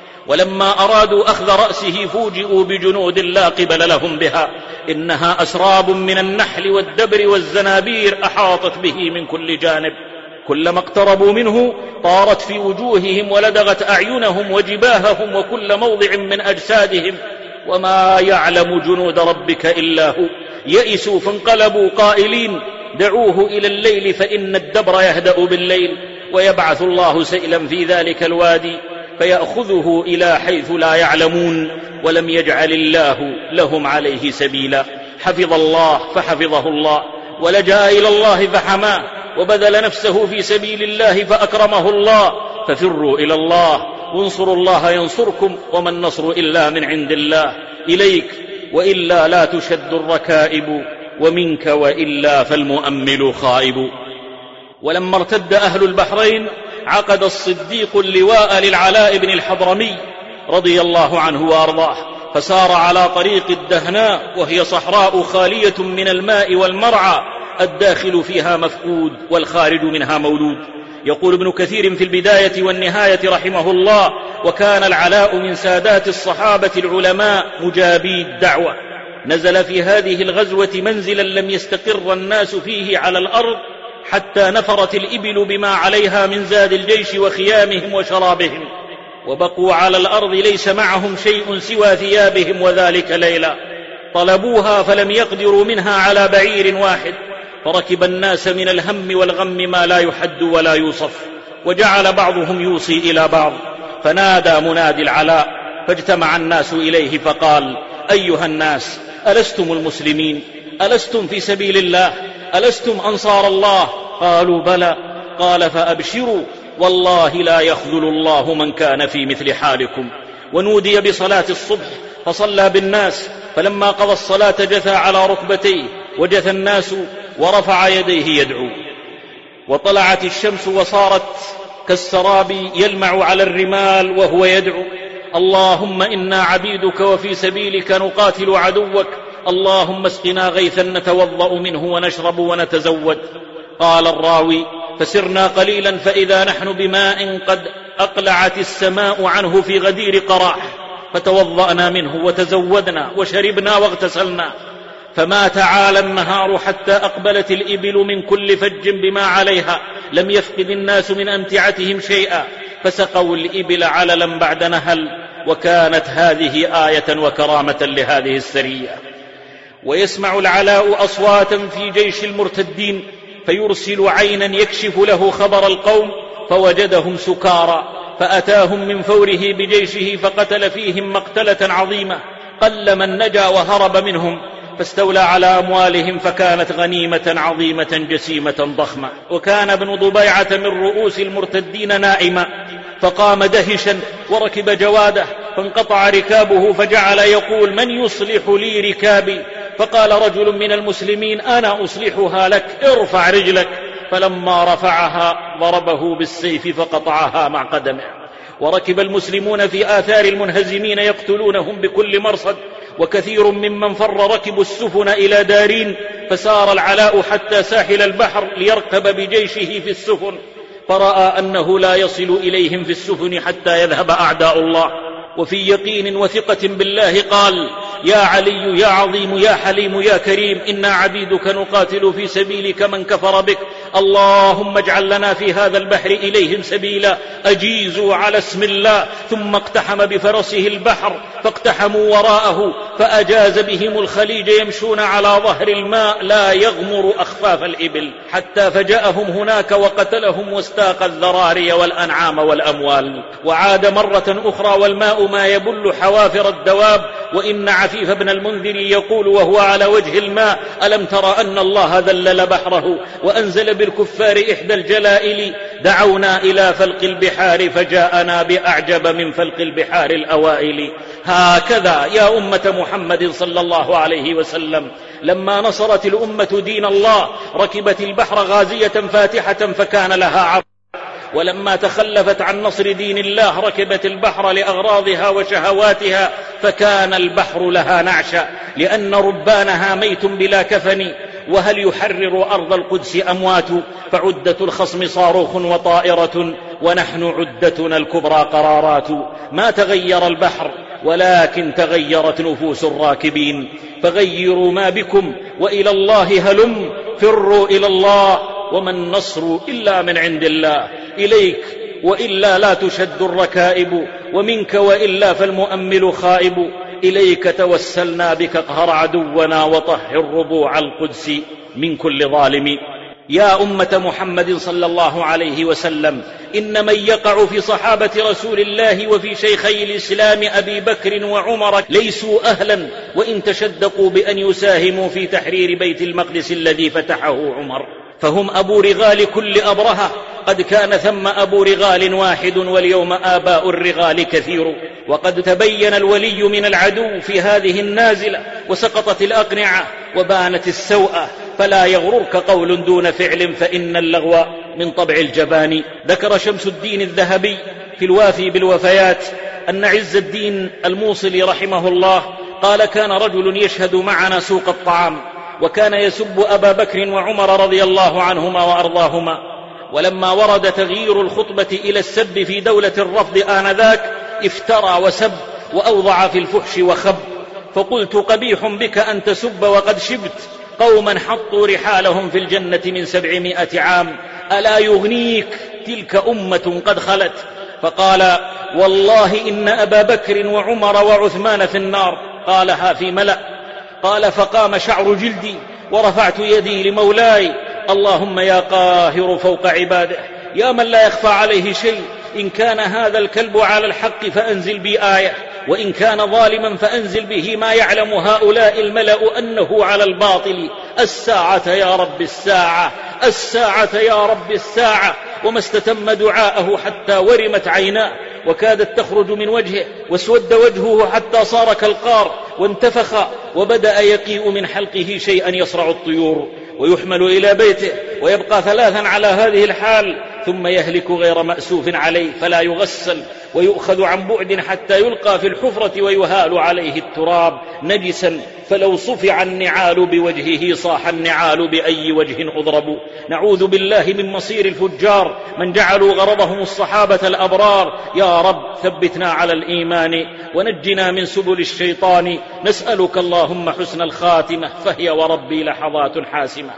ولما أرادوا أخذ رأسه فوجئوا بجنود لا قبل لهم بها. إنها أسراب من النحل والدبر والزنابير أحاطت به من كل جانب. كلما اقتربوا منه طارت في وجوههم ولدغت أعينهم وجباههم وكل موضع من أجسادهم. وما يعلم جنود ربك إلا هو. يئسوا فانقلبوا قائلين دعوه إلى الليل فإن الدبر يهدأ بالليل. ويبعث الله سيلا في ذلك الوادي فيأخذه إلى حيث لا يعلمون ولم يجعل الله لهم عليه سبيلا. حفظ الله فحفظه الله ولجأ إلى الله فحماه وبذل نفسه في سبيل الله فأكرمه الله. ففروا إلى الله وانصروا الله ينصركم وما النصر إلا من عند الله. إليك وإلا لا تشد الركائب ومنك وإلا فالمؤمل خائب. ولما ارتد أهل البحرين عقد الصديق اللواء للعلاء بن الحضرمي رضي الله عنه وأرضاه فسار على طريق الدهناء وهي صحراء خالية من الماء والمرعى الداخل فيها مفقود والخارج منها مولود. يقول ابن كثير في البداية والنهاية رحمه الله وكان العلاء من سادات الصحابة العلماء مجابي الدعوة. نزل في هذه الغزوة منزلا لم يستقر الناس فيه على الأرض حتى نفرت الإبل بما عليها من زاد الجيش وخيامهم وشرابهم. وبقوا على الأرض ليس معهم شيء سوى ثيابهم وذلك ليلا. طلبوها فلم يقدروا منها على بعير واحد. فركب الناس من الهم والغم ما لا يحد ولا يوصف. وجعل بعضهم يوصي إلى بعض. فنادى منادي العلاء فاجتمع الناس إليه فقال أيها الناس ألستم المسلمين؟ ألستم في سبيل الله؟ ألستم أنصار الله؟ قالوا بلى. قال فأبشروا والله لا يخذل الله من كان في مثل حالكم. ونودي بصلاة الصبح فصلى بالناس. فلما قضى الصلاة جثى على ركبتيه وجثى الناس ورفع يديه يدعو. وطلعت الشمس وصارت كالسراب يلمع على الرمال وهو يدعو اللهم إنا عبيدك وفي سبيلك نقاتل عدوك اللهم اسقنا غيثا نتوضأ منه ونشرب ونتزود. قال الراوي فسرنا قليلا فإذا نحن بماء قد أقلعت السماء عنه في غدير قراح فتوضأنا منه وتزودنا وشربنا واغتسلنا. فما تعالى النهار حتى أقبلت الإبل من كل فج بما عليها. لم يفقد الناس من أمتعتهم شيئا. فسقوا الإبل عللا بعد نهل وكانت هذه آية وكرامة لهذه السرية. ويسمع العلاء أصواتا في جيش المرتدين فيرسل عينا يكشف له خبر القوم فوجدهم سكارى، فأتاهم من فوره بجيشه فقتل فيهم مقتلة عظيمة، قل من نجا وهرب منهم، فاستولى على أموالهم فكانت غنيمة عظيمة جسيمة ضخمة. وكان ابن ضبيعة من رؤوس المرتدين نائما، فقام دهشا وركب جواده فانقطع ركابه، فجعل يقول: من يصلح لي ركابي؟ فقال رجل من المسلمين: أنا أصلحها لك، ارفع رجلك. فلما رفعها ضربه بالسيف فقطعها مع قدمه. وركب المسلمون في آثار المنهزمين يقتلونهم بكل مرصد، وكثير ممن فر ركبوا السفن إلى دارين، فسار العلاء حتى ساحل البحر ليركب بجيشه في السفن، فرأى أنه لا يصل إليهم في السفن حتى يذهب أعداء الله. وفي يقين وثقة بالله قال: يا علي يا عظيم يا حليم يا كريم، إنا عبيدك نقاتل في سبيلك من كفر بك، اللهم اجعل لنا في هذا البحر إليهم سبيلا. أجيزوا على اسم الله. ثم اقتحم بفرسه البحر فاقتحموا وراءه، فأجاز بهم الخليج يمشون على ظهر الماء لا يغمر أخفاف الإبل، حتى فجأهم هناك وقتلهم واستاق الذراري والأنعام والأموال. وعاد مرة أخرى والماء ما يبل حوافر الدواب. وإن عفيف بن المنذر يقول وهو على وجه الماء: ألم تر أن الله ذلل بحره وأنزل بالكفار إحدى الجلائل؟ دعونا إلى فلق البحار فجاءنا بأعجب من فلق البحار الأوائل. هكذا يا أمة محمد صلى الله عليه وسلم، لما نصرت الأمة دين الله ركبت البحر غازية فاتحة فكان لها عرض، ولما تخلفت عن نصر دين الله ركبت البحر لأغراضها وشهواتها فكان البحر لها نعشا، لأن ربانها ميت بلا كفن. وهل يحرر أرض القدس أموات؟ فعدة الخصم صاروخ وطائرة، ونحن عدتنا الكبرى قرارات. ما تغير البحر ولكن تغيرت نفوس الراكبين، فغيروا ما بكم وإلى الله هلم، فروا إلى الله، وما النصر إلا من عند الله. إليك وإلا لا تشد الركائب، ومنك وإلا فالمؤمل خائب. إليك توسلنا بك اقهر عدونا، وطهر ربوع القدس من كل ظالم. يا أمة محمد صلى الله عليه وسلم، إن من يقع في صحابة رسول الله وفي شيخي الإسلام أبي بكر وعمر ليسوا أهلا، وإن تشدقوا بأن يساهموا في تحرير بيت المقدس الذي فتحه عمر، فهم أبو رغال كل أبرهة. قد كان ثم أبو رغال واحد، واليوم آباء الرغال كثير. وقد تبين الولي من العدو في هذه النازلة، وسقطت الأقنعة وبانت السوءة، فلا يغررك قول دون فعل، فإن اللغو من طبع الجبان. ذكر شمس الدين الذهبي في الوافي بالوفيات أن عز الدين الموصلي رحمه الله قال: كان رجل يشهد معنا سوق الطعام، وكان يسب أبا بكر وعمر رضي الله عنهما وأرضاهما، ولما ورد تغيير الخطبة إلى السب في دولة الرفض آنذاك افترى وسب وأوضع في الفحش وخب. فقلت: قبيح بك أن تسب وقد شبت قوما حطوا رحالهم في الجنة من سبعمائة عام، ألا يغنيك تلك أمة قد خلت؟ فقال: والله إن أبا بكر وعمر وعثمان في النار. قالها في ملأ. قال: فقام شعر جلدي ورفعت يدي لمولاي: اللهم يا قاهر فوق عباده، يا من لا يخفى عليه شيء، إن كان هذا الكلب على الحق فأنزل بي آية، وإن كان ظالما فأنزل به ما يعلم هؤلاء الملأ أنه على الباطل. الساعة يا رب الساعة، الساعة يا رب الساعة. وما استتم دعاءه حتى ورمت عيناه وكادت تخرج من وجهه، واسود وجهه حتى صار كالقار، وانتفخ وبدأ يقيء من حلقه شيئا يصرع الطيور، ويحمل إلى بيته ويبقى ثلاثا على هذه الحال، ثم يهلك غير مأسوف عليه، فلا يغسل ويؤخذ عن بعد حتى يلقى في الحفرة ويهال عليه التراب نجسا، فلو صفع النعال بوجهه صاح النعال بأي وجه أضرب. نعوذ بالله من مصير الفجار من جعلوا غرضهم الصحابة الأبرار. يا رب ثبتنا على الإيمان ونجنا من سبل الشيطان. نسألك اللهم حسن الخاتمة، فهي وربي لحظات حاسمة.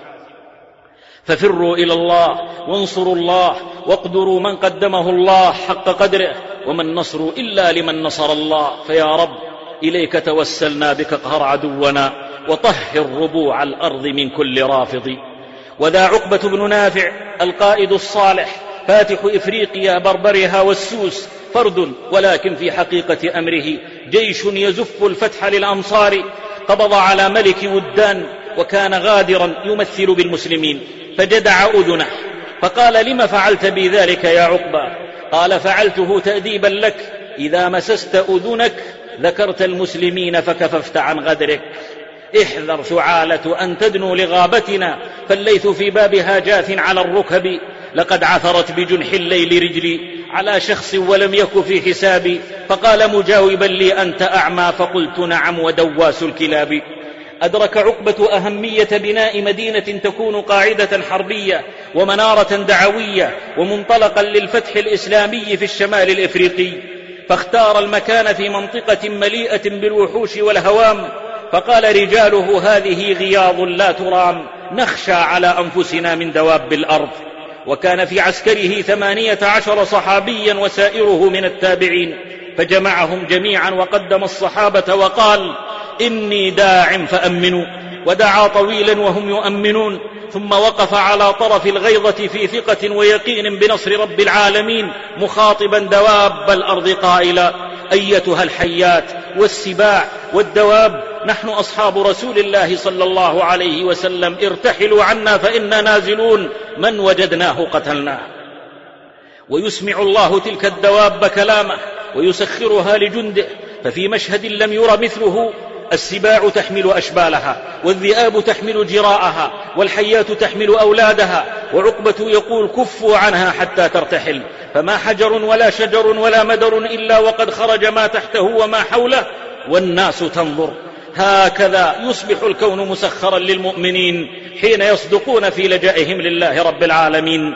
ففروا إلى الله وانصروا الله، واقدروا من قدمه الله حق قدره، وما النصر إلا لمن نصر الله. فيا رب إليك توسلنا بك اقهر عدونا وطهر ربوع الأرض من كل رافض. وذا عقبة بن نافع القائد الصالح فاتح إفريقيا بربرها والسوس فرد، ولكن في حقيقة أمره جيش يزف الفتح للأمصار. قبض على ملك ودان وكان غادرا يمثل بالمسلمين، فجدع أذنه فقال: لم فعلت بي ذلك يا عقبة؟ قال: فعلته تأديبا لك، إذا مسست أذنك ذكرت المسلمين فكففت عن غدرك. احذر شعالة أن تدنو لغابتنا، فالليث في بابها جاث على الركب. لقد عثرت بجنح الليل رجلي على شخص ولم يك في حسابي. فقال مجاوبا لي: أنت أعمى؟ فقلت: نعم، ودواس الكلاب. أدرك عقبة أهمية بناء مدينة تكون قاعدة حربية ومنارة دعوية ومنطلقا للفتح الإسلامي في الشمال الإفريقي، فاختار المكان في منطقة مليئة بالوحوش والهوام. فقال رجاله: هذه غياض لا ترام، نخشى على أنفسنا من دواب الأرض. وكان في عسكره ثمانية عشر صحابيا وسائره من التابعين، فجمعهم جميعا وقدم الصحابة وقال: إني داع فأمنوا. ودعا طويلا وهم يؤمنون، ثم وقف على طرف الغيضة في ثقة ويقين بنصر رب العالمين، مخاطبا دواب الأرض قائلا: أيتها الحيات والسباع والدواب، نحن أصحاب رسول الله صلى الله عليه وسلم، ارتحلوا عنا فإنا نازلون، من وجدناه قتلناه. ويسمع الله تلك الدواب كلامه ويسخرها لجنده. ففي مشهد لم ير مثله: السباع تحمل أشبالها، والذئاب تحمل جراءها، والحيات تحمل أولادها، وعقبة يقول: كفوا عنها حتى ترتحل. فما حجر ولا شجر ولا مدر إلا وقد خرج ما تحته وما حوله، والناس تنظر. هكذا يصبح الكون مسخرا للمؤمنين حين يصدقون في لجائهم لله رب العالمين.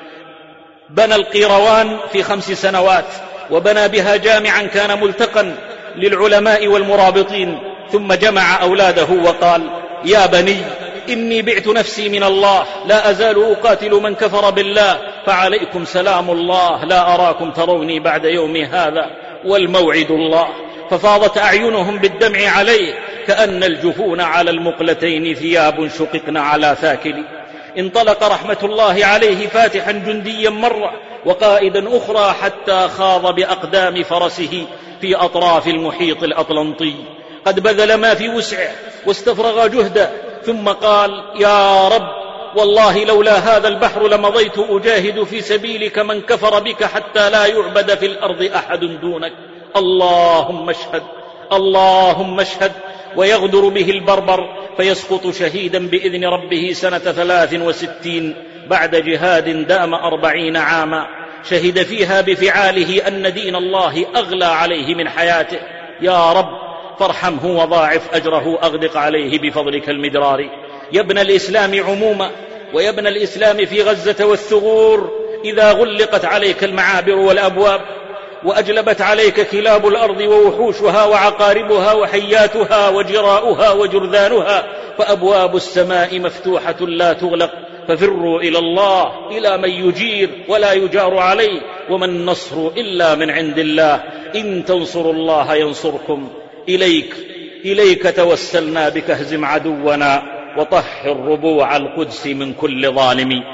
بنى القيروان في خمس سنوات، وبنى بها جامعا كان ملتقا للعلماء والمرابطين، ثم جمع أولاده وقال: يا بني، إني بعت نفسي من الله، لا أزال أقاتل من كفر بالله، فعليكم سلام الله، لا أراكم تروني بعد يومي هذا، والموعد الله. ففاضت أعينهم بالدمع عليه، كأن الجفون على المقلتين ثياب شققن على ثاكل. انطلق رحمة الله عليه فاتحا جنديا مرة، وقائدا أخرى، حتى خاض بأقدام فرسه في أطراف المحيط الأطلنطي. قد بذل ما في وسعه واستفرغ جهده، ثم قال: يا رب، والله لولا هذا البحر لمضيت أجاهد في سبيلك من كفر بك حتى لا يعبد في الأرض أحد دونك. اللهم اشهد، اللهم اشهد. ويغدر به البربر فيسقط شهيدا بإذن ربه سنة ثلاث وستين بعد جهاد دام أربعين عاما، شهد فيها بفعاله أن دين الله أغلى عليه من حياته. يا رب فارحمه وضاعف أجره، أغدق عليه بفضلك المدرار. يا ابن الإسلام عموما، ويا ابن الإسلام في غزة والثغور، إذا غلقت عليك المعابر والأبواب، وأجلبت عليك كلاب الأرض ووحوشها وعقاربها وحياتها وجراؤها وجرذانها، فأبواب السماء مفتوحة لا تغلق، ففروا إلى الله، إلى من يجير ولا يجار عليه، وما النصر إلا من عند الله. إن تنصروا الله ينصركم. إليك إليك توسلنا بك، اهزم عدونا وطهر ربوع القدس من كل ظالم.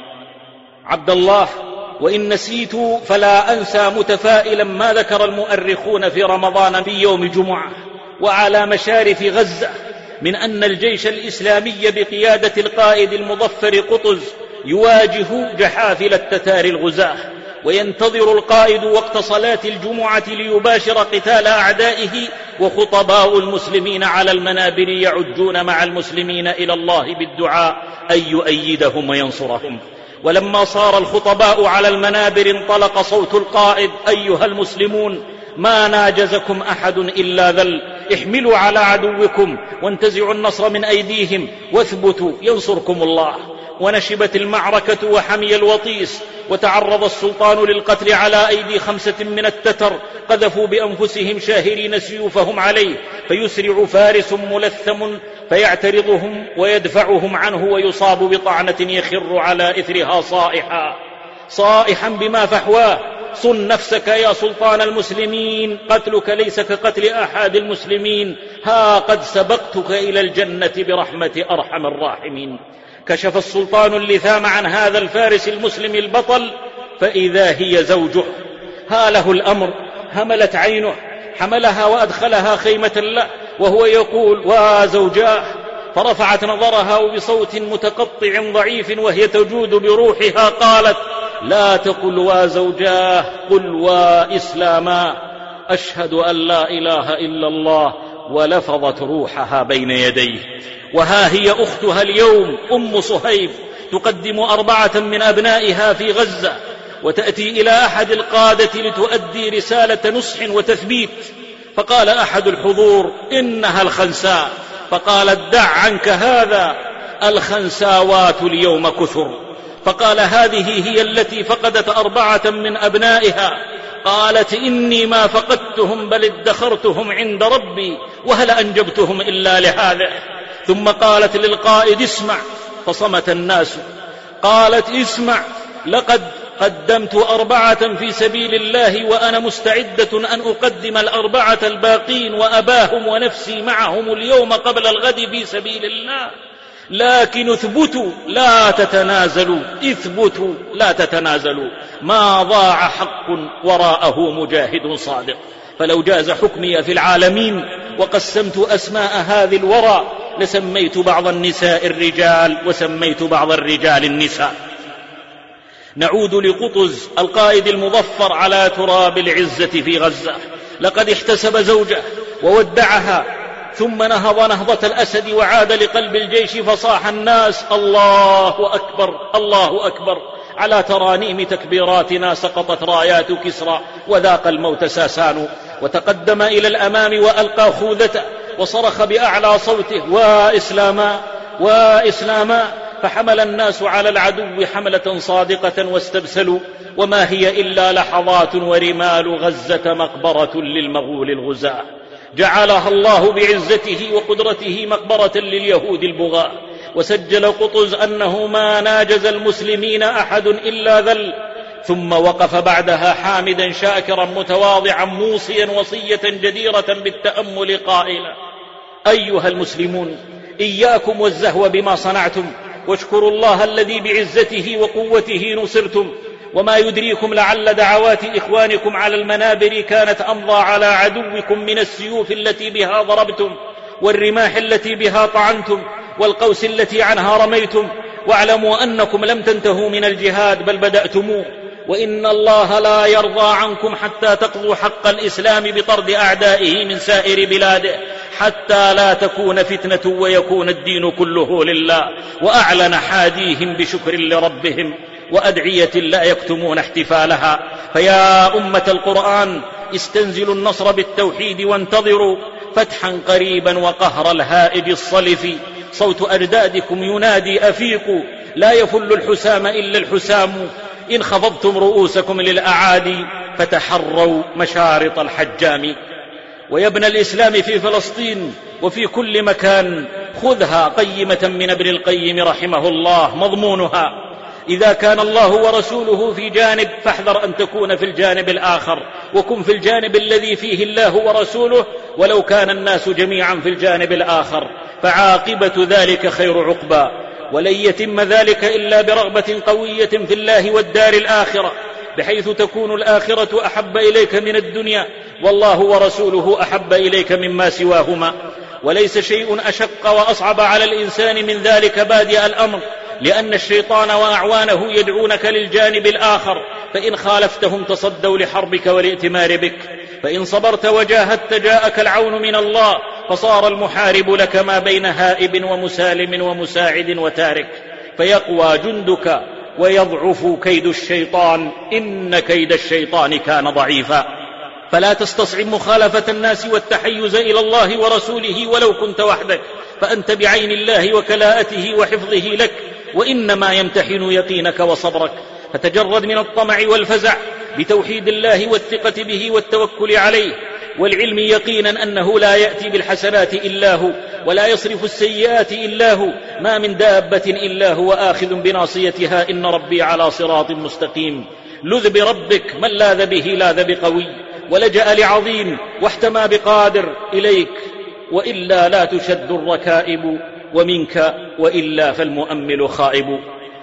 عبد الله، وإن نسيت فلا أنسى متفائلا ما ذكر المؤرخون في رمضان في يوم جمعة وعلى مشارف غزة من أن الجيش الإسلامي بقيادة القائد المظفر قطز يواجه جحافل التتار الغزاة، وينتظر القائد وقت صلاة الجمعة ليباشر قتال أعدائه، وخطباء المسلمين على المنابر يعجون مع المسلمين إلى الله بالدعاء أن يؤيدهم وينصرهم. ولما صار الخطباء على المنابر انطلق صوت القائد: أيها المسلمون، ما ناجزكم أحد إلا ذل، احملوا على عدوكم وانتزعوا النصر من أيديهم واثبتوا ينصركم الله. ونشبت المعركة وحمي الوطيس، وتعرض السلطان للقتل على أيدي خمسة من التتر قذفوا بأنفسهم شاهرين سيوفهم عليه، فيسرع فارس ملثم فيعترضهم ويدفعهم عنه، ويصاب بطعنة يخر على إثرها صائحا صائحا بما فحواه، صن نفسك يا سلطان المسلمين، قتلك ليس كقتل أحد المسلمين، ها قد سبقتك إلى الجنة برحمة أرحم الراحمين. كشف السلطان اللثام عن هذا الفارس المسلم البطل، فإذا هي زوجه، ها له الأمر، هملت عينه، حملها وأدخلها خيمة له وهو يقول: وزوجاه. فرفعت نظرها وبصوت متقطع ضعيف وهي تجود بروحها قالت: لا تقل وزوجاه، قل وإسلاما، أشهد أن لا إله إلا الله، ولفظت روحها بين يديه. وها هي أختها اليوم أم صهيب تقدم أربعة من أبنائها في غزة، وتأتي إلى أحد القادة لتؤدي رسالة نصح وتثبيت. فقال أحد الحضور: إنها الخنساء. فقالت: دع عنك هذا، الخنساوات اليوم كثر. فقال: هذه هي التي فقدت أربعة من أبنائها. قالت: إني ما فقدتهم بل ادخرتهم عند ربي، وهل أنجبتهم إلا لهذا. ثم قالت للقائد: اسمع. فصمت الناس. قالت: اسمع، لقد قدمت أربعة في سبيل الله، وأنا مستعدة أن أقدم الأربعة الباقين وأباهم ونفسي معهم اليوم قبل الغد في سبيل الله، لكن اثبتوا لا تتنازلوا، اثبتوا لا تتنازلوا، ما ضاع حق وراءه مجاهد صادق. فلو جاز حكمي في العالمين وقسمت أسماء هذه الورى، لسميت بعض النساء الرجال وسميت بعض الرجال النساء. نعود لقطز القائد المظفر على تراب العزة في غزة. لقد احتسب زوجه وودعها، ثم نهض نهضة الأسد وعاد لقلب الجيش، فصاح الناس: الله أكبر، الله أكبر. على ترانيم تكبيراتنا سقطت رايات كسرى، وذاق الموت ساسان. وتقدم إلى الأمام وألقى خوذته وصرخ بأعلى صوته: وإسلاما، وإسلاما. فحمل الناس على العدو حملة صادقة واستبسلوا، وما هي إلا لحظات ورمال غزة مقبرة للمغول الغزاة، جعلها الله بعزته وقدرته مقبرة لليهود البغاة. وسجل قطز أنه ما ناجز المسلمين أحد إلا ذل. ثم وقف بعدها حامدا شاكرا متواضعا موصيا وصية جديرة بالتأمل قائلا: أيها المسلمون، إياكم والزهو بما صنعتم، واشكروا الله الذي بعزته وقوته نصرتم. وما يدريكم لعل دعوات إخوانكم على المنابر كانت أمضى على عدوكم من السيوف التي بها ضربتم، والرماح التي بها طعنتم، والقوس التي عنها رميتم. واعلموا أنكم لم تنتهوا من الجهاد بل بدأتموه، وإن الله لا يرضى عنكم حتى تقضوا حق الإسلام بطرد أعدائه من سائر بلاده، حتى لا تكون فتنة ويكون الدين كله لله. وأعلن حاديهم بشكر لربهم وأدعية لا يكتمون احتفالها. فيا أمة القرآن، استنزلوا النصر بالتوحيد وانتظروا فتحا قريبا وقهر الهائج الصلف. صوت أجدادكم ينادي: أفيقوا، لا يفل الحسام إلا الحسام. إن خفضتم رؤوسكم للأعادي فتحروا مشارط الحجام. ويا ابن الإسلام في فلسطين وفي كل مكان، خذها قيمة من ابن القيم رحمه الله مضمونها: إذا كان الله ورسوله في جانب فاحذر أن تكون في الجانب الآخر، وكن في الجانب الذي فيه الله ورسوله، ولو كان الناس جميعا في الجانب الآخر، فعاقبة ذلك خير عقبى. ولن يتم ذلك إلا برغبة قوية في الله والدار الآخرة، بحيث تكون الآخرة أحب إليك من الدنيا، والله ورسوله أحب إليك مما سواهما. وليس شيء أشق وأصعب على الإنسان من ذلك بادئ الأمر، لأن الشيطان وأعوانه يدعونك للجانب الآخر، فإن خالفتهم تصدوا لحربك والائتمار بك. فإن صبرت وجاهدت جاءك العون من الله، فصار المحارب لك ما بين هائب ومسالم ومساعد وتارك، فيقوى جندك ويضعف كيد الشيطان، إن كيد الشيطان كان ضعيفا. فلا تستصعب مخالفة الناس والتحيز إلى الله ورسوله ولو كنت وحدك، فأنت بعين الله وكلاءته وحفظه لك، وإنما يمتحن يقينك وصبرك. فتجرد من الطمع والفزع بتوحيد الله والثقة به والتوكل عليه، والعلم يقينا أنه لا يأتي بالحسنات إلا هو، ولا يصرف السيئات إلا هو، ما من دابة إلا هو آخذ بناصيتها، إن ربي على صراط مستقيم. لذ بربك من لاذ به لاذ بقوي، ولجأ لعظيم واحتمى بقادر إليك، وإلا لا تشد الركائب، ومنك وإلا فالمؤمل خائب.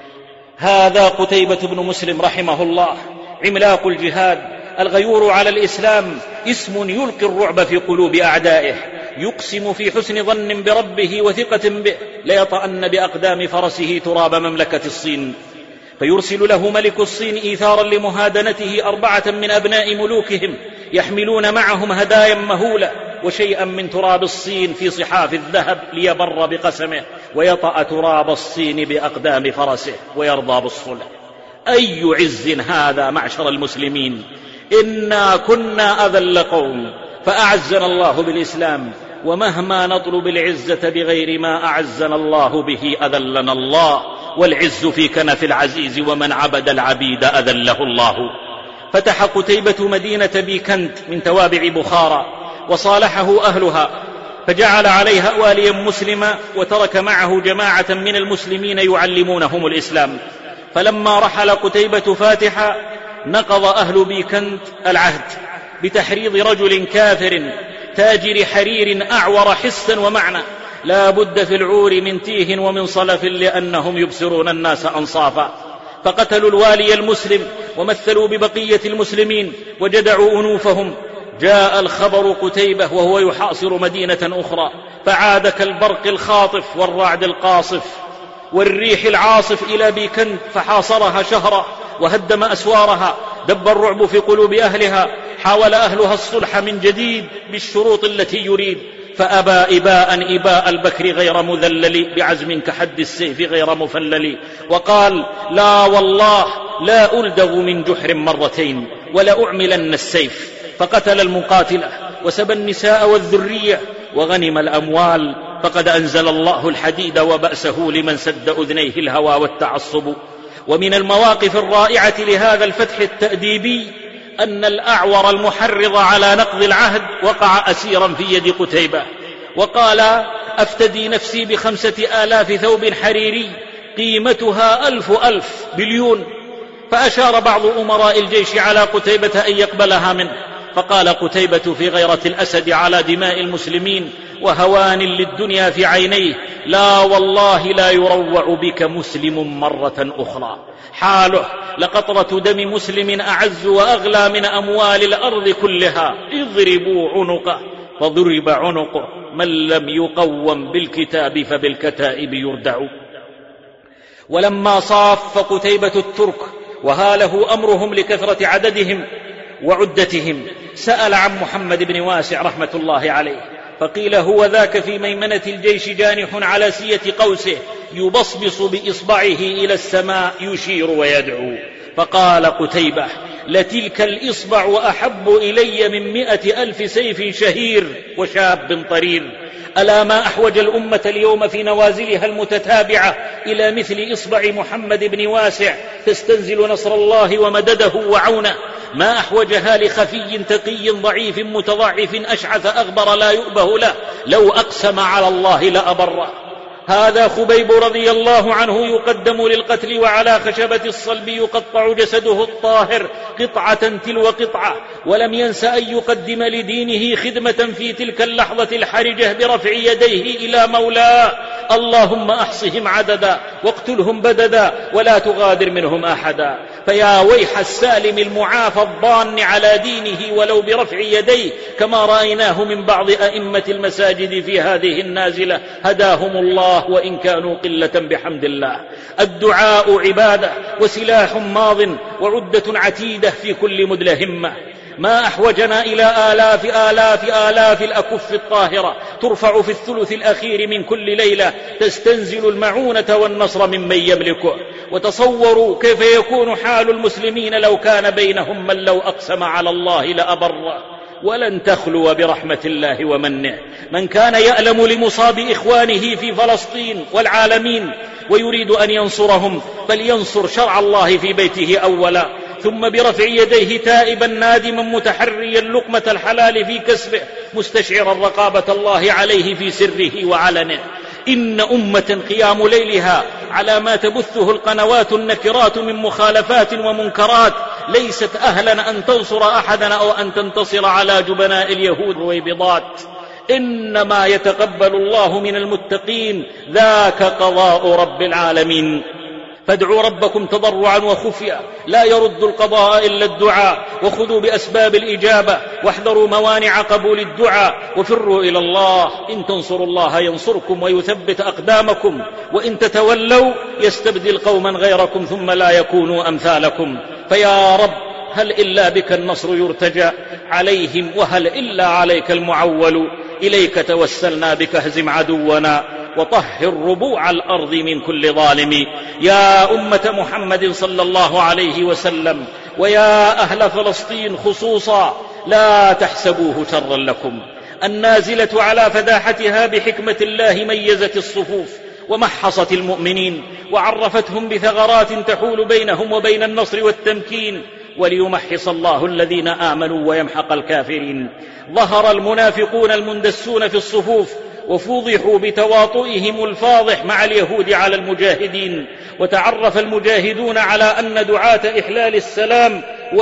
هذا قتيبة بن مسلم رحمه الله، عملاق الجهاد، الغيور على الإسلام، اسم يلقي الرعب في قلوب أعدائه، يقسم في حسن ظن بربه وثقة به ليطأن بأقدام فرسه تراب مملكة الصين، فيرسل له ملك الصين إيثارا لمهادنته أربعة من أبناء ملوكهم يحملون معهم هدايا مهولة وشيئا من تراب الصين في صحاف الذهب ليبر بقسمه ويطأ تراب الصين بأقدام فرسه ويرضى بالصلح. أي عز هذا معشر المسلمين، إنا كنا أذل قوم فأعزنا الله بالإسلام، ومهما نطلب العزة بغير ما أعزنا الله به أذلنا الله، والعز في كنف العزيز، ومن عبد العبيد أذله الله. فتح قتيبة مدينة بيكنت من توابع بخارى وصالحه أهلها، فجعل عليها واليا مسلما، وترك معه جماعة من المسلمين يعلمونهم الإسلام. فلما رحل قتيبة فاتحا نقض أهل بيكنت العهد بتحريض رجل كافر تاجر حرير أعور حسا ومعنى، لا بد في العور من تيه ومن صلف، لأنهم يبصرون الناس أنصافا. فقتلوا الوالي المسلم ومثلوا ببقية المسلمين وجدعوا أنوفهم. جاء الخبر قتيبة وهو يحاصر مدينة أخرى، فعاد كالبرق الخاطف والرعد القاصف والريح العاصف إلى بيكنت، فحاصرها شهرا وهدم أسوارها، دب الرعب في قلوب أهلها. حاول أهلها الصلح من جديد بالشروط التي يريد، فأبى إباء إباء البكر غير مذلل، بعزم كحد السيف غير مفلل، وقال: لا والله لا ألدغ من جحر مرتين ولا أعملن السيف. فقتل المقاتلة وسبى النساء والذرية وغنم الأموال، فقد أنزل الله الحديد وبأسه لمن سد أذنيه الهوى والتعصب. ومن المواقف الرائعة لهذا الفتح التأديبي أن الأعور المحرض على نقض العهد وقع أسيرا في يد قتيبة، وقال: أفتدي نفسي بخمسة آلاف ثوب حريري قيمتها ألف ألف بليون. فأشار بعض أمراء الجيش على قتيبة أن يقبلها منه، فقال قتيبة في غيرة الأسد على دماء المسلمين وهوان للدنيا في عينيه: لا والله لا يروع بك مسلم مرة أخرى. حاله لقطرة دم مسلم أعز وأغلى من أموال الأرض كلها. اضربوا عنقه، فضرب عنقه. من لم يقوم بالكتاب فبالكتائب يردع. ولما صاف قتيبة الترك وهاله أمرهم لكثرة عددهم وعدتهم، سأل عن محمد بن واسع رحمة الله عليه، فقيل: هو ذاك في ميمنة الجيش جانح على سية قوسه يبصبص بإصبعه إلى السماء يشير ويدعو. فقال قتيبة: لتلك الإصبع أحب إلي من مئة ألف سيف شهير وشاب طرير. ألا ما أحوج الأمة اليوم في نوازلها المتتابعة إلى مثل إصبع محمد بن واسع تستنزل نصر الله ومدده وعونه. ما أحوجها لخفي تقي ضعيف متضعف أشعث أغبر لا يؤبه له، لو أقسم على الله لأبره. هذا خبيب رضي الله عنه يقدم للقتل، وعلى خشبة الصلب يقطع جسده الطاهر قطعة تلو قطعة، ولم ينس أن يقدم لدينه خدمة في تلك اللحظة الحرجة برفع يديه إلى مولاه: اللهم أحصهم عددا واقتلهم بددا ولا تغادر منهم أحدا. فيا ويح السالم المعافى الضان على دينه ولو برفع يديه، كما رأيناه من بعض أئمة المساجد في هذه النازلة، هداهم الله وإن كانوا قلة بحمد الله. الدعاء عبادة وسلاح ماض وعدة عتيدة في كل مدلهمة. ما أحوجنا إلى آلاف آلاف آلاف الأكف الطاهرة ترفع في الثلث الأخير من كل ليلة، تستنزل المعونة والنصر ممن يملكه. وتصوروا كيف يكون حال المسلمين لو كان بينهم من لو أقسم على الله لأبره. ولن تخلو برحمة الله ومنه من كان يألم لمصاب إخوانه في فلسطين والعالمين ويريد أن ينصرهم، فلينصر شرع الله في بيته أولا، ثم برفع يديه تائبا نادما متحريا لقمة الحلال في كسبه، مستشعرا رقابة الله عليه في سره وعلنه. إن أمة قيام ليلها على ما تبثه القنوات النكرات من مخالفات ومنكرات ليست أهلا أن تنصر أحدا أو أن تنتصر على جبناء اليهود والويبضات، إنما يتقبل الله من المتقين، ذاك قضاء رب العالمين. فادعوا ربكم تضرعا وخفيا، لا يرد القضاء إلا الدعاء، وخذوا بأسباب الإجابة واحذروا موانع قبول الدعاء، وفروا إلى الله، إن تنصروا الله ينصركم ويثبت أقدامكم، وإن تتولوا يستبدل قوما غيركم ثم لا يكونوا أمثالكم. فيا رب هل إلا بك النصر يرتجى عليهم، وهل إلا عليك المعول، إليك توسلنا بك اهزم عدونا وطهر ربوع الأرض من كل ظالم. يا أمة محمد صلى الله عليه وسلم، ويا أهل فلسطين خصوصا، لا تحسبوه شرا لكم. النازلة على فداحتها بحكمة الله ميزت الصفوف ومحصت المؤمنين وعرفتهم بثغرات تحول بينهم وبين النصر والتمكين، وليمحص الله الذين آمنوا ويمحق الكافرين. ظهر المنافقون المندسون في الصفوف وفوضحوا بتواطئهم الفاضح مع اليهود على المجاهدين، وتعرف المجاهدون على أن دعاة إحلال السلام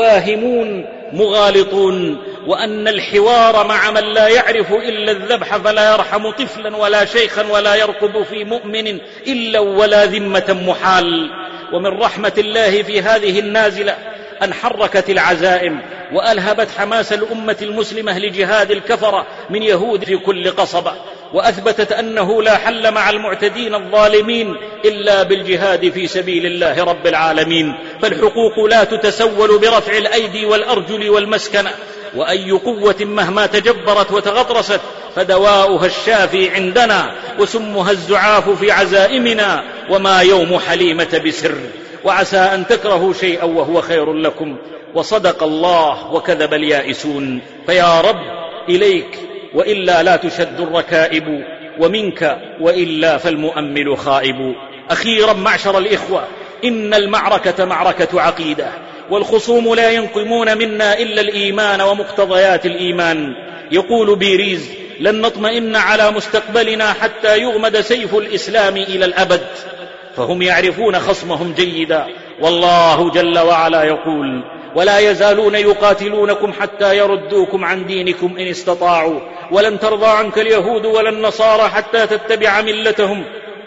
واهمون مغالطون، وأن الحوار مع من لا يعرف إلا الذبح فلا يرحم طفلا ولا شيخا ولا يرقب في مؤمن إلا ولا ذمة محال. ومن رحمة الله في هذه النازلة أن حركت العزائم وألهبت حماس الأمة المسلمة لجهاد الكفرة من يهود في كل قصبة، وأثبتت أنه لا حل مع المعتدين الظالمين إلا بالجهاد في سبيل الله رب العالمين. فالحقوق لا تتسول برفع الأيدي والأرجل والمسكنة، وأي قوة مهما تجبرت وتغطرست فدواؤها الشافي عندنا، وسمها الزعاف في عزائمنا، وما يوم حليمة بسر. وعسى أن تكرهوا شيئا وهو خير لكم، وصدق الله وكذب اليائسون. فيا رب إليك وإلا لا تشد الركائب، ومنك وإلا فالمؤمل خائب. أخيرا معشر الإخوة، إن المعركة معركة عقيدة، والخصوم لا ينقمون منا إلا الإيمان ومقتضيات الإيمان. يقول بيريز: لن نطمئن على مستقبلنا حتى يغمد سيف الإسلام إلى الأبد. فهم يعرفون خصمهم جيدا، والله جل وعلا يقول: ولا يزالون يقاتلونكم حتى يردوكم عن دينكم إن استطاعوا، ولن ترضى عنك اليهود ولا النصارى حتى تتبع ملتهم،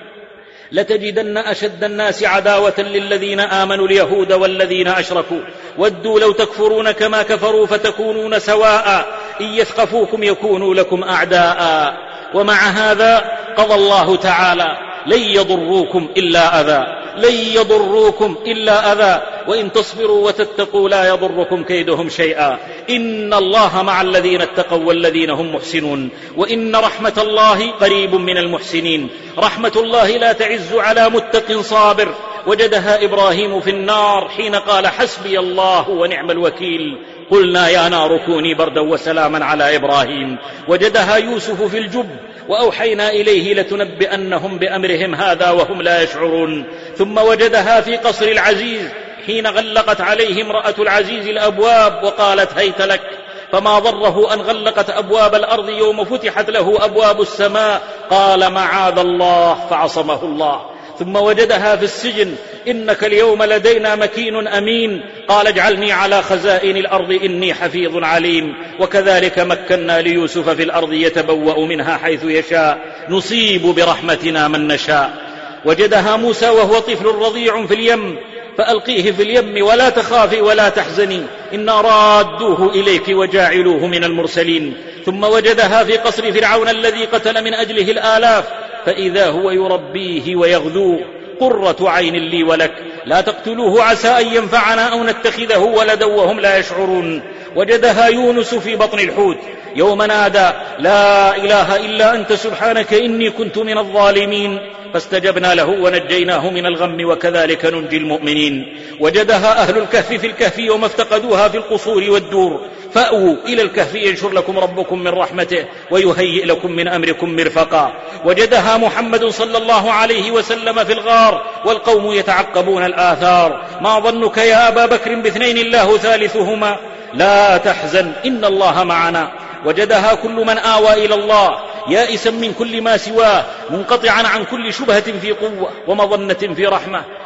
لتجدن أشد الناس عداوة للذين آمنوا اليهود والذين أشركوا، ودوا لو تكفرون كما كفروا فتكونون سواء، إن يثقفوكم يكونوا لكم أعداء. ومع هذا قضى الله تعالى: لن يضروكم إلا أذى، لن يضروكم إلا أذى، وإن تصبروا وتتقوا لا يضركم كيدهم شيئا، إن الله مع الذين اتقوا والذين هم محسنون، وإن رحمة الله قريب من المحسنين. رحمة الله لا تعز على متق صابر، وجدها إبراهيم في النار حين قال: حسبي الله ونعم الوكيل. قلنا يا نار كوني بردا وسلاما على إبراهيم. وجدها يوسف في الجب، وأوحينا إليه لتنبئنهم بأمرهم هذا وهم لا يشعرون. ثم وجدها في قصر العزيز حين غلقت عليه امرأة العزيز الأبواب وقالت: هيت لك، فما ضره أن غلقت أبواب الأرض يوم فتحت له أبواب السماء، قال: معاذ الله، فعصمه الله. ثم وجدها في السجن: إنك اليوم لدينا مكين أمين، قال: اجعلني على خزائن الأرض إني حفيظ عليم. وكذلك مكنا ليوسف في الأرض يتبوأ منها حيث يشاء، نصيب برحمتنا من نشاء. وجدها موسى وهو طفل رضيع في اليم، فألقيه في اليم ولا تخافي ولا تحزني إنا رادوه إليك وجاعلوه من المرسلين. ثم وجدها في قصر فرعون الذي قتل من أجله الآلاف، فإذا هو يربيه ويغذوه، قرة عين لي ولك، لا تقتلوه عسى أن ينفعنا أو نتخذه ولدا وهم لا يشعرون. وجدها يونس في بطن الحوت يوم نادى: لا إله إلا أنت سبحانك إني كنت من الظالمين، فاستجبنا له ونجيناه من الغم، وكذلك ننجي المؤمنين. وجدها أهل الكهف في الكهف يوم افتقدوها في القصور والدور، فأووا إلى الكهف ينشر لكم ربكم من رحمته ويهيئ لكم من أمركم مرفقا. وجدها محمد صلى الله عليه وسلم في الغار والقوم يتعقبون الآثار: ما ظنك يا أبا بكر باثنين الله ثالثهما، لا تحزن إن الله معنا. وجدها كل من آوى إلى الله يائسا من كل ما سواه، منقطعا عن كل شبهة في قوة ومظنة في رحمة،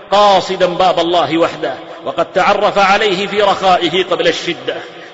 قاصدا باب الله وحده، وقد تعرف عليه في رخائه قبل الشدة.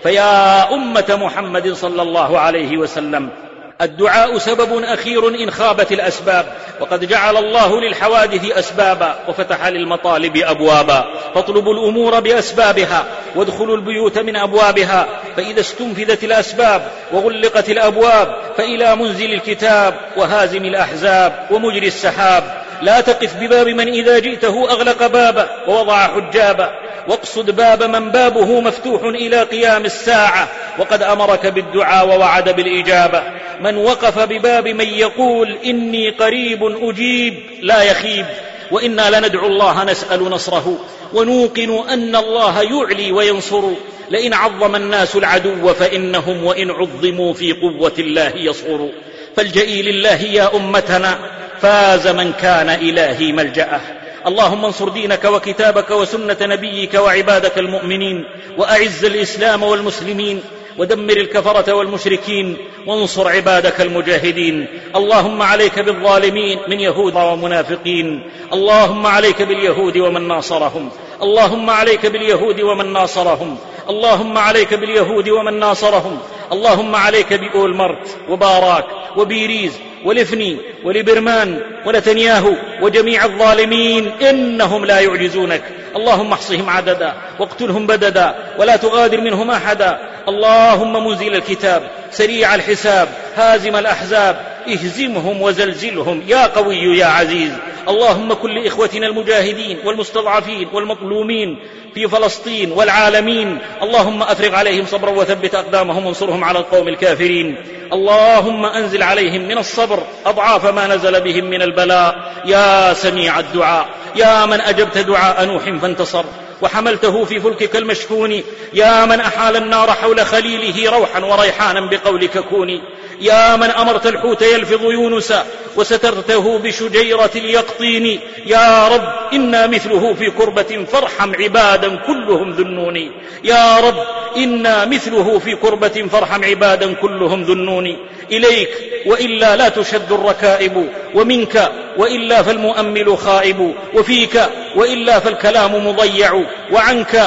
فيا أمة محمد صلى الله عليه وسلم، الدعاء سبب أخير إن خابت الأسباب، وقد جعل الله للحوادث أسبابا وفتح للمطالب أبوابا، فاطلبوا الأمور بأسبابها وادخلوا البيوت من أبوابها، فإذا استنفذت الأسباب وغلقت الأبواب فإلى منزل الكتاب وهازم الأحزاب ومجري السحاب. لا تقف بباب من إذا جئته أغلق بابا ووضع حجابا، واقصد باب من بابه مفتوح إلى قيام الساعة، وقد أمرك بالدعاء ووعد بالإجابة. من وقف بباب من يقول إني قريب أجيب لا يخيب، وإنا لندعو الله نسأل نصره، ونوقن أن الله يعلي وينصر. لئن عظم الناس العدو فإنهم وإن عظموا في قوة الله يصغروا. فالجئي لله يا أمتنا، فاز من كان إلهي ملجأه. اللهم انصر دينك وكتابك وسنة نبيك وعبادك المؤمنين، وأعز الإسلام والمسلمين، ودمر الكفرة والمشركين، وانصر عبادك المجاهدين. اللهم عليك بالظالمين من يهود ومنافقين، اللهم عليك باليهود ومن ناصرهم، اللهم عليك باليهود ومن ناصرهم، اللهم عليك باليهود ومن ناصرهم، اللهم عليك بأول مرت وباراك وبيريز ولفني ولبرمان ونتنياهو وجميع الظالمين، إنهم لا يعجزونك. اللهم احصهم عددا واقتلهم بددا ولا تغادر منهم أحدا. اللهم منزل الكتاب سريع الحساب هازم الأحزاب، اهزمهم وزلزلهم يا قوي يا عزيز. اللهم كن لإخوتنا المجاهدين والمستضعفين والمظلومين في فلسطين والعالمين، اللهم أفرغ عليهم صبرا وثبت أقدامهم وانصرهم على القوم الكافرين. اللهم أنزل عليهم من الصبر أضعاف ما نزل بهم من البلاء يا سميع الدعاء، يا من أجبت دعاء نوح فانتصر وحملته في فلكك المشحون، يا من أحال النار حول خليله روحا وريحانا بقولك كوني، يا من أمرت الحوت يلفظ يونس وسترته بشجيرة اليقطين. يا رب إنا مثله في كربة فارحم عبادا كلهم ذنوني، يا رب إنا مثله في كربة فارحم عبادا كلهم ذنوني. إليك وإلا لا تشد الركائب، ومنك وإلا فالمؤمل خائب، وفيك وإلا فالكلام مضيع، وعنك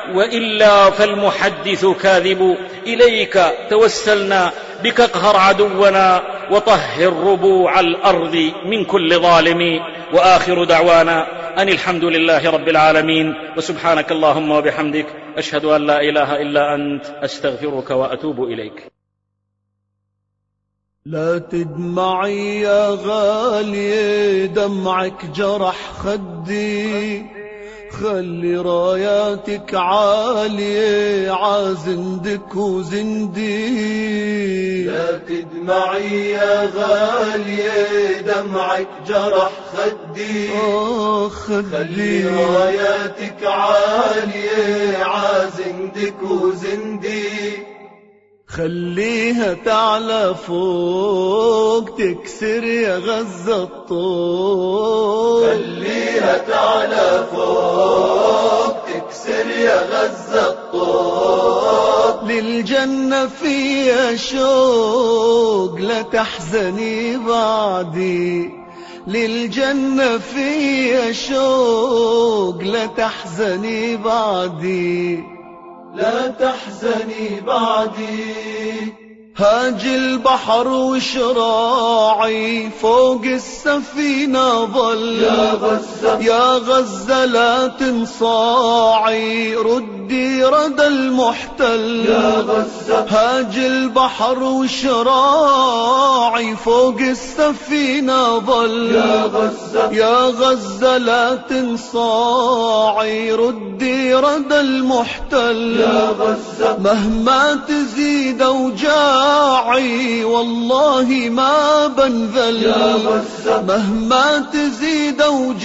وإلا فالمحدث كاذب. إليك توسلنا بك اقهر عدونا وطهر ربوع الأرض من كل ظالم. وآخر دعوانا أن الحمد لله رب العالمين، وسبحانك اللهم وبحمدك أشهد أن لا إله إلا أنت أستغفرك وأتوب إليك. لا تدمعي يا غالية دمعك جرح خدي، خلي راياتك عالية عازندك وزندي. لا تدمعي يا غالية دمعك جرح خدي، آه خدي. خلي راياتك عالية عازندك وزندي. خليها تعلى فوق تكسر يا غزة الطوق، خليها تعلى فوق تكسر يا غزة الطوق. للجنة فيها شوق لا تحزني بعدي، للجنة فيها شوق لا تحزني بعدي، لا تحزني بعدي. هاج البحر وشراعي فوق السفينة ظل، يا غزة يا غزة لا تنصاعي ردي ردى المحتل. يا غزة هاج البحر وشراعي فوق السفينة ظل، يا غزة يا غزة لا تنصاعي ردي ردى المحتل. يا غزة مهما تزيد أوجاعي والله ما بنذل، يا غزة مهما تزيد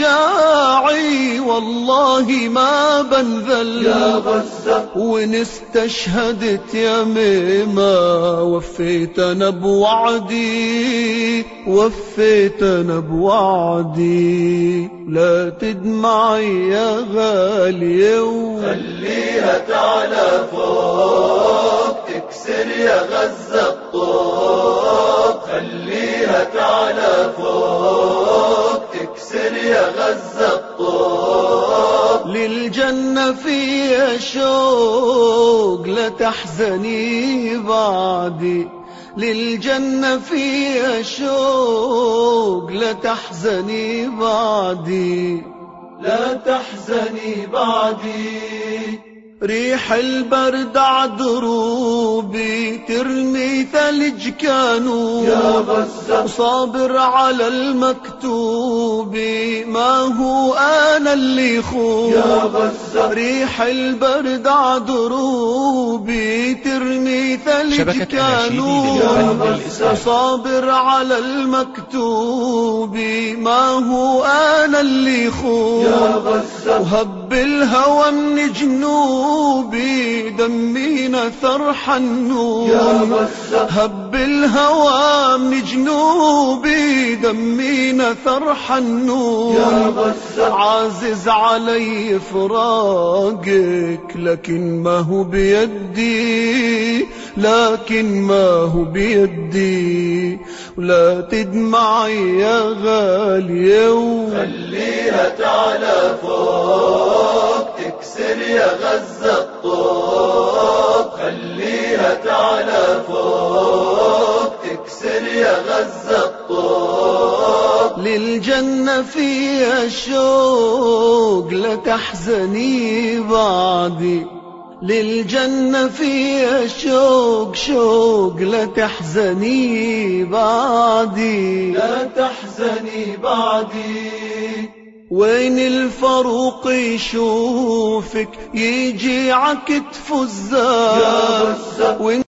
أوجاعي والله ما بنذل. يا غزة وإن استشهدت يا ميمة وفيت أنا بوعدي، وفيت أنا بوعدي. لا تدمعي يا غالية خليها تعلى فوق تكسر يا غزة الطوق، خليها تعلى فوق تكسر يا غزة الطوق. للجنة فيها شوق لا تحزني بعدي، للجنة فيها شوق لا تحزني بعدي، لا تحزني بعدي. ريح البرد عدروبي ترمي ثلج كانوا يا غزة، صابر على المكتوب ما هو أنا اللي خوف. يا غزة، ريح البرد عدروبي ترمي ثلج كانوا صابر على المكتوب ما هو أنا اللي خوف. يا غزة، وهب الهوى من جنوب دمي نثر حنون. يا غزة، هب الهوى من جنوبي دمي نثر حنون. يا غزة، عازز علي فراقك لكن ما هو بيدي، لكن ما هو بيدي. ولا تدمعي يا غالية خليها تعلى فوق تكسر يا غزة الطوق. خليها تعلى فوق تكسر يا غزة الطوق. للجنة فيها شوق لا تحزني بعدي، للجنة فيها شوق شوق لا تحزني بعدي، لا تحزني بعدي. وين الفاروق يشوفك يجي عكتف الزاد. يا غزة،